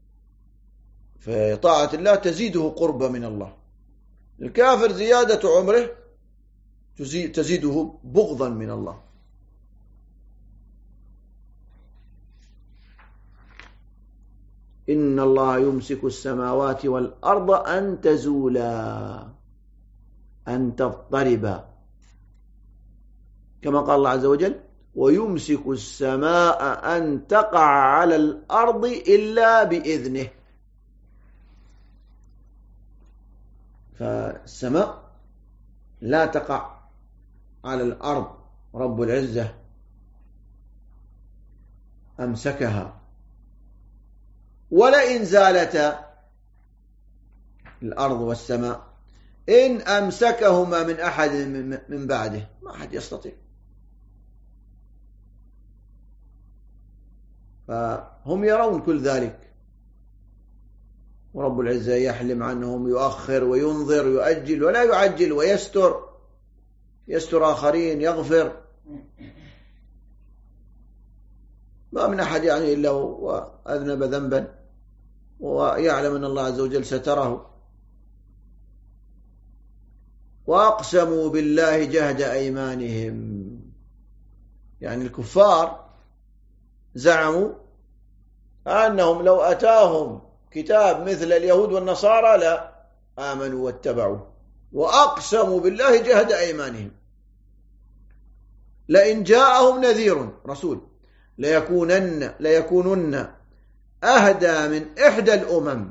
في طاعة الله تزيده قربا من الله الكافر زيادة عمره تزيده بغضا من الله. إن الله يمسك السماوات والأرض أن تزولا أن تضطربا كما قال الله عز وجل ويمسك السماء أن تقع على الأرض إلا بإذنه. فالسماء لا تقع على الأرض رب العزة أمسكها ولئن زالتا الأرض والسماء إن أمسكهما من أحد من بعده ما أحد يستطيع. فهم يرون كل ذلك ورب العزة يحلم عنهم يؤخر وينظر يؤجل ولا يعجل يستر آخرين يغفر ما من أحد يعني إلا وأذنب ذنبا ويعلم أن الله عز وجل ستره. وأقسموا بالله جهد أيمانهم يعني الكفار زعموا أنهم لو أتاهم كتاب مثل اليهود والنصارى لا آمنوا واتبعوا وأقسموا بالله جهد أيمانهم لئن جاءهم نذير رسول ليكونن أهدى من إحدى الأمم.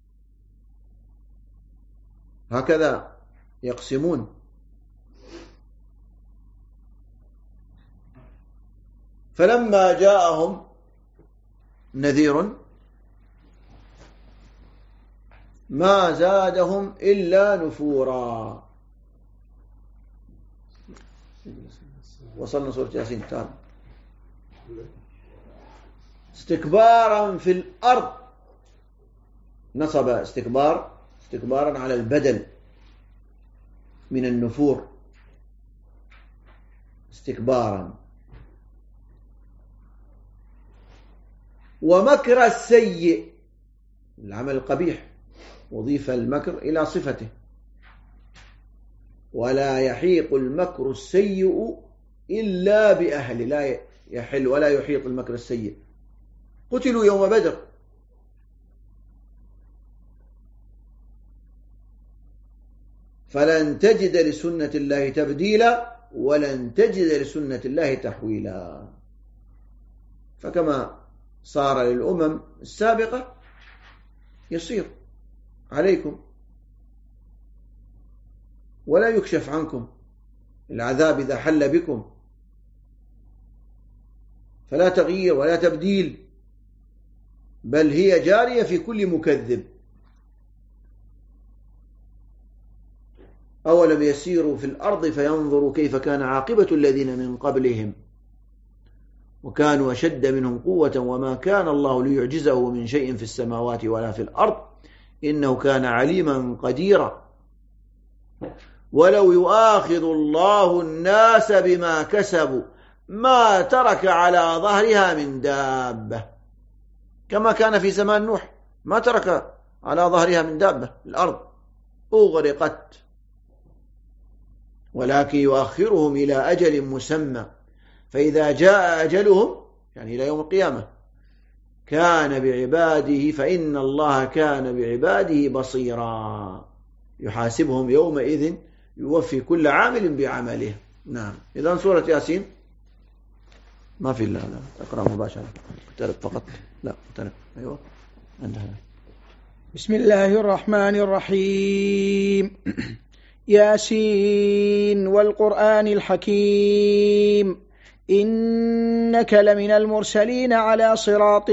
هكذا يقسمون. فلما جاءهم نذير ما زادهم إلا نفورا. وصلنا سورة ياسين. تعال. استكبارا في الأرض، نصب استكبارا على البدل من النفور، استكبارا. ومكر السيء، العمل القبيح، وضيف المكر إلى صفته. ولا يحيق المكر السيء إلا بأهله، لا يحل ولا يحيط المكر السيء. قتلوا يوم بدر، فلن تجد لسنة الله تبديلا ولن تجد لسنة الله تحويلا. فكما صار للأمم السابقة يصير عليكم، ولا يكشف عنكم العذاب إذا حل بكم، فلا تغيير ولا تبديل، بل هي جارية في كل مكذب. أولم يسيروا في الأرض فينظروا كيف كان عاقبة الذين من قبلهم وكانوا أشد منهم قوة وما كان الله ليعجزه من شيء في السماوات ولا في الأرض إنه كان عليما قديرا. ولو يؤاخذ الله الناس بما كسبوا ما ترك على ظهرها من دابة، كما كان في زمان نوح، ما ترك على ظهرها من دابة، الأرض أغرقت، ولكن يؤخرهم إلى أجل مسمى، فإذا جاء أجلهم يعني إلى يوم القيامة كان بعباده، فإن الله كان بعباده بصيرا، يحاسبهم يومئذ يوفي كل عامل بعمله. نعم. إذن سورة ياسين ما في لا اقرأ مباشرة، اقترب فقط، لا اقترب. أيوة انتهى.
بسم الله الرحمن الرحيم. ياسين والقرآن الحكيم إنك لمن المرسلين على صراط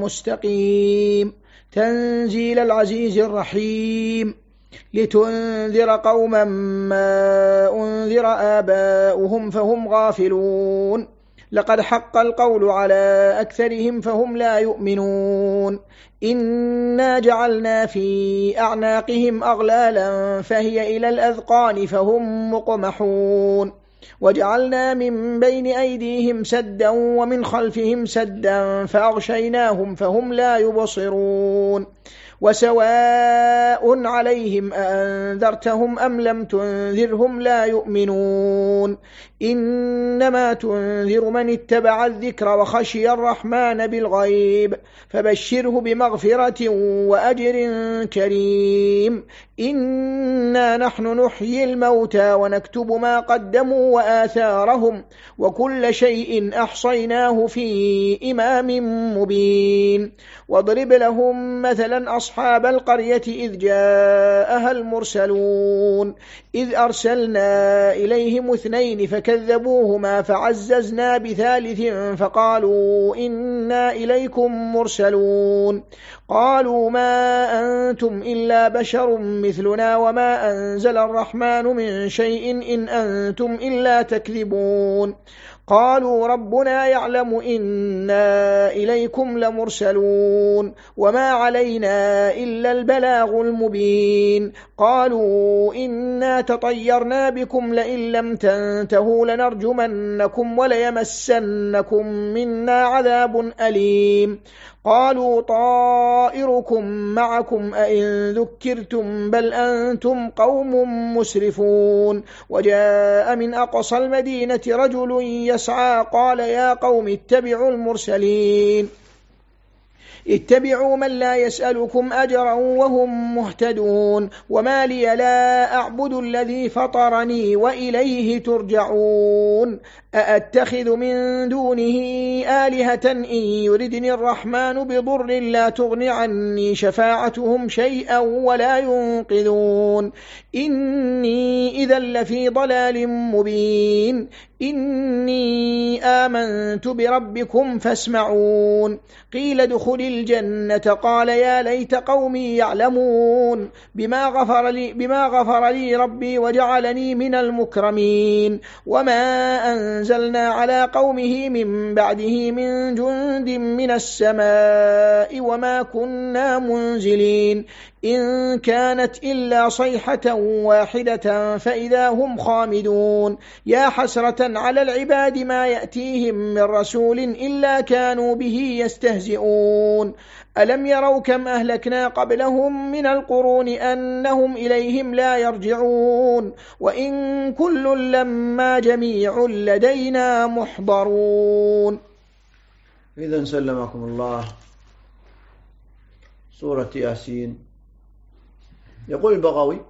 مستقيم تنزيل العزيز الرحيم لتنذر قوما ما أنذر آباؤهم فهم غافلون لقد حق القول على أكثرهم فهم لا يؤمنون إنا جعلنا في أعناقهم أغلالا فهي إلى الأذقان فهم مقمحون وجعلنا من بين أيديهم سدا ومن خلفهم سدا فأغشيناهم فهم لا يبصرون وسواء عليهم أأنذرتهم أم لم تنذرهم لا يؤمنون إنما تنذر من اتبع الذكر وخشي الرحمن بالغيب فبشره بمغفرة وأجر كريم إنا نحن نحيي الموتى ونكتب ما قدموا وآثارهم وكل شيء أحصيناه في إمام مبين واضرب لهم مثلا أصحاب القرية إذ جاءها المرسلون إذ أرسلنا إليهم 2 فكذبوهما فعززنا ب3 فقالوا إنا إليكم مرسلون قالوا ما أنتم إلا بشر مثلنا وما أنزل الرحمن من شيء إن أنتم إلا تكذبون قالوا ربنا يعلم إنا إليكم لمرسلون وما علينا إلا البلاغ المبين قالوا إنا تطيرنا بكم لئن لم تنتهوا لنرجمنكم وليمسنكم منا عذاب أليم قالوا طائركم معكم أئن ذكرتم بل أنتم قوم مسرفون وجاء من أقصى المدينة رجل يسعى قال يا قوم اتبعوا المرسلين اتبعوا من لا يسألكم أجرا وهم مهتدون وما لي لا أعبد الذي فطرني وإليه ترجعون أأتخذ من دونه آلهة إن يردني الرحمن بضر لا تغن عني شفاعتهم شيئا ولا ينقذون إني إذا لفي ضلال مبين إني آمنت بربكم فاسمعون قيل ادخل الجنة قال يا ليت قومي يعلمون بما غفر لي ربي وجعلني من المكرمين وما أنزلنا على قومه من بعده من جند من السماء وما كنا منزلين إن كانت إلا صيحة واحدة فإذا هم خامدون يا حسرة على العباد ما يأتيهم من رسول إلا كانوا به يستهزئون ألم يروا كم أهلكنا قبلهم من القرون أنهم إليهم لا يرجعون وإن كل لما جميع لدينا محضرون.
إذن سلمكم الله. سورة ياسين. يقول البغوي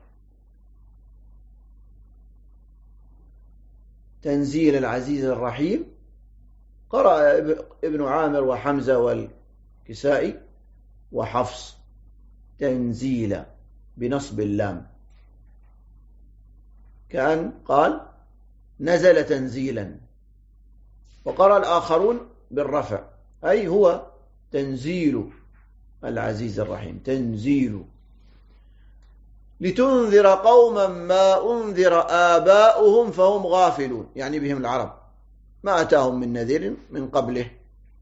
تنزيل العزيز الرحيم قرأ ابن عامر وحمزة والكسائي وحفص تنزيلا بنصب اللام، كأن قال نزل تنزيلا، وقرأ الآخرون بالرفع أي هو تنزيل العزيز الرحيم، تنزيل لتنذر قوما ما أنذر آباؤهم فهم غافلون، يعني بهم العرب ما أتاهم من نذير من قبله،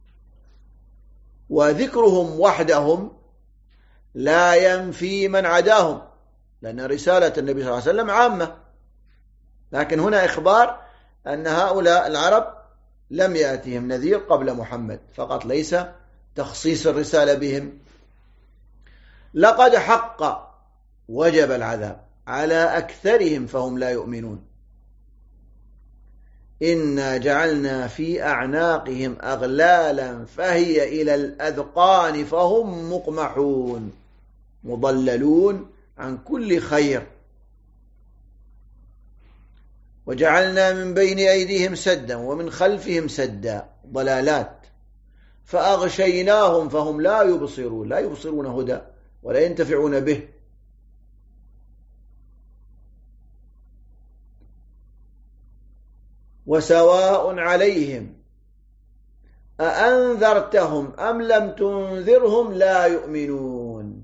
وذكرهم وحدهم لا ينفي من عداهم، لأن رسالة النبي صلى الله عليه وسلم عامة، لكن هنا إخبار أن هؤلاء العرب لم يأتهم نذير قبل محمد فقط، ليس تخصيص الرسالة بهم. لقد حق وجب العذاب على أكثرهم فهم لا يؤمنون، إنا جعلنا في أعناقهم أغلالا فهي إلى الأذقان فهم مقمحون مضللون عن كل خير، وجعلنا من بين أيديهم سدا ومن خلفهم سدا ضلالات فأغشيناهم فهم لا يبصرون، لا يبصرون هدى ولا ينتفعون به. وسواء عليهم أأنذرتهم أم لم تنذرهم لا يؤمنون.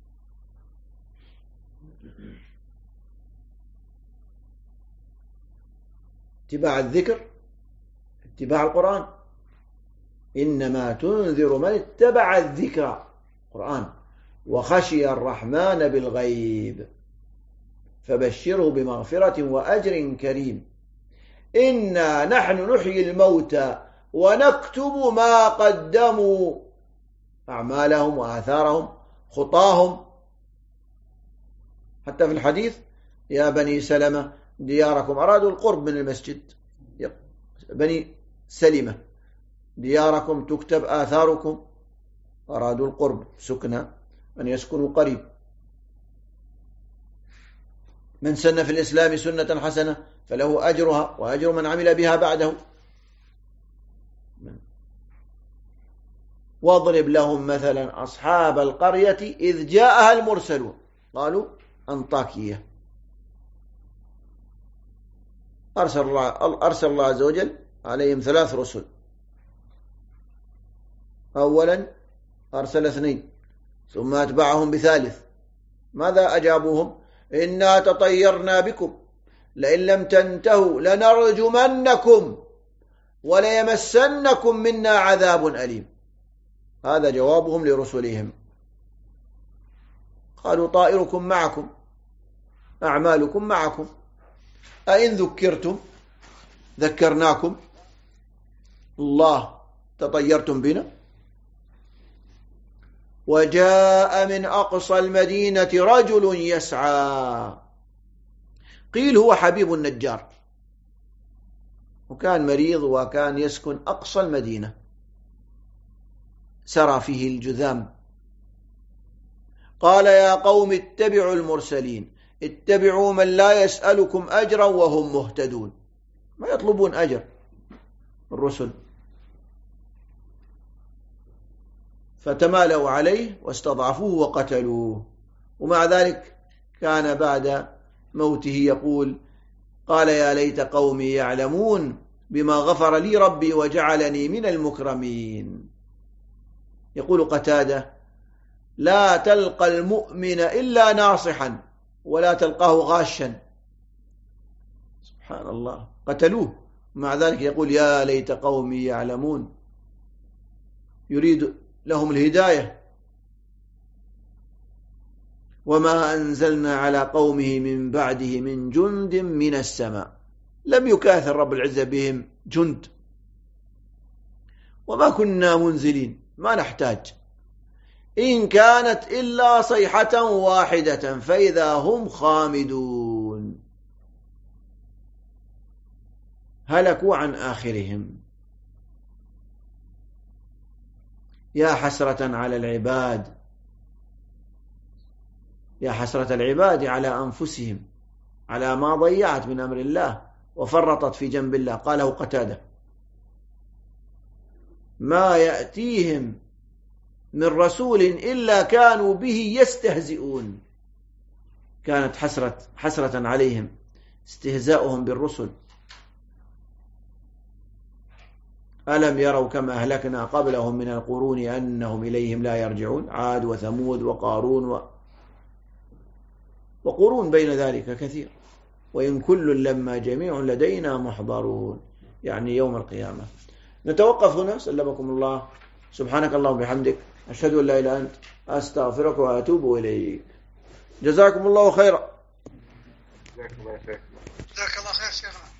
اتباع الذكر اتباع القرآن، إنما تنذر من اتبع الذكر القرآن وخشي الرحمن بالغيب فبشره بمغفرة وأجر كريم. إنا نحن نحيي الموتى ونكتب ما قدموا أعمالهم وآثارهم خطاهم. حتى في الحديث يا بني سلمة دياركم، أرادوا القرب من المسجد، بني سلمة دياركم تكتب آثاركم، أرادوا القرب سكنى أن يسكنوا قريب. من سن في الإسلام سنة حسنة فله أجرها وأجر من عمل بها بعده. واضرب لهم مثلا أصحاب القرية إذ جاءها المرسلون قالوا أنطاكية، أرسل الله عز وجل عليهم 3 رسل، أولا أرسل 2 ثم أتبعهم ب3، ماذا أجابوهم؟ إنا تطيرنا بكم لئن لم تنتهوا لنرجمنكم وليمسنكم منا عذاب أليم. هذا جوابهم لرسلهم. قالوا طائركم معكم أعمالكم معكم أئن ذكرتم ذكرناكم الله تطيرتم بنا. وجاء من أقصى المدينة رجل يسعى، قيل هو حبيب النجار، وكان مريض وكان يسكن أقصى المدينة، سرى فيه الجذام. قال يا قوم اتبعوا المرسلين، اتبعوا من لا يسألكم أجرا وهم مهتدون، ما يطلبون أجر الرسل. فتمالوا عليه واستضعفوه وقتلوه، ومع ذلك كان بعد موته يقول قال يا ليت قومي يعلمون بما غفر لي ربي وجعلني من المكرمين. يقول قتادة: لا تلقى المؤمن إلا ناصحا ولا تلقاه غاشا. سبحان الله، قتلوه، مع ذلك يقول: يا ليت قومي يعلمون، يريد لهم الهداية. وما أنزلنا على قومه من بعده من جند من السماء، لم يكاثر رب العزة بهم جند، وما كنا منزلين، ما نحتاج، إن كانت إلا صيحة واحدة فإذا هم خامدون. هلكوا عن آخرهم. يا حسرة على العباد، يا حسرة العباد على أنفسهم على ما ضيعت من أمر الله وفرطت في جنب الله. قاله قتادة: ما يأتيهم من رسول إلا كانوا به يستهزئون. كانت حسرة عليهم استهزاؤهم بالرسل. ألم يروا كما أهلكنا قبلهم من القرون أنهم إليهم لا يرجعون. عاد وثمود وقارون وقرون بين ذلك كثير. وإن كل لما جميع لدينا محضرون، يعني يوم القيامة. نتوقف هنا، سلمكم الله. سبحانك اللهم وبحمدك، أشهد أن لا إله إلا أنت، أستغفرك وأتوب إليك. جزاكم الله خيرا.
جزاك الله خير شيخنا.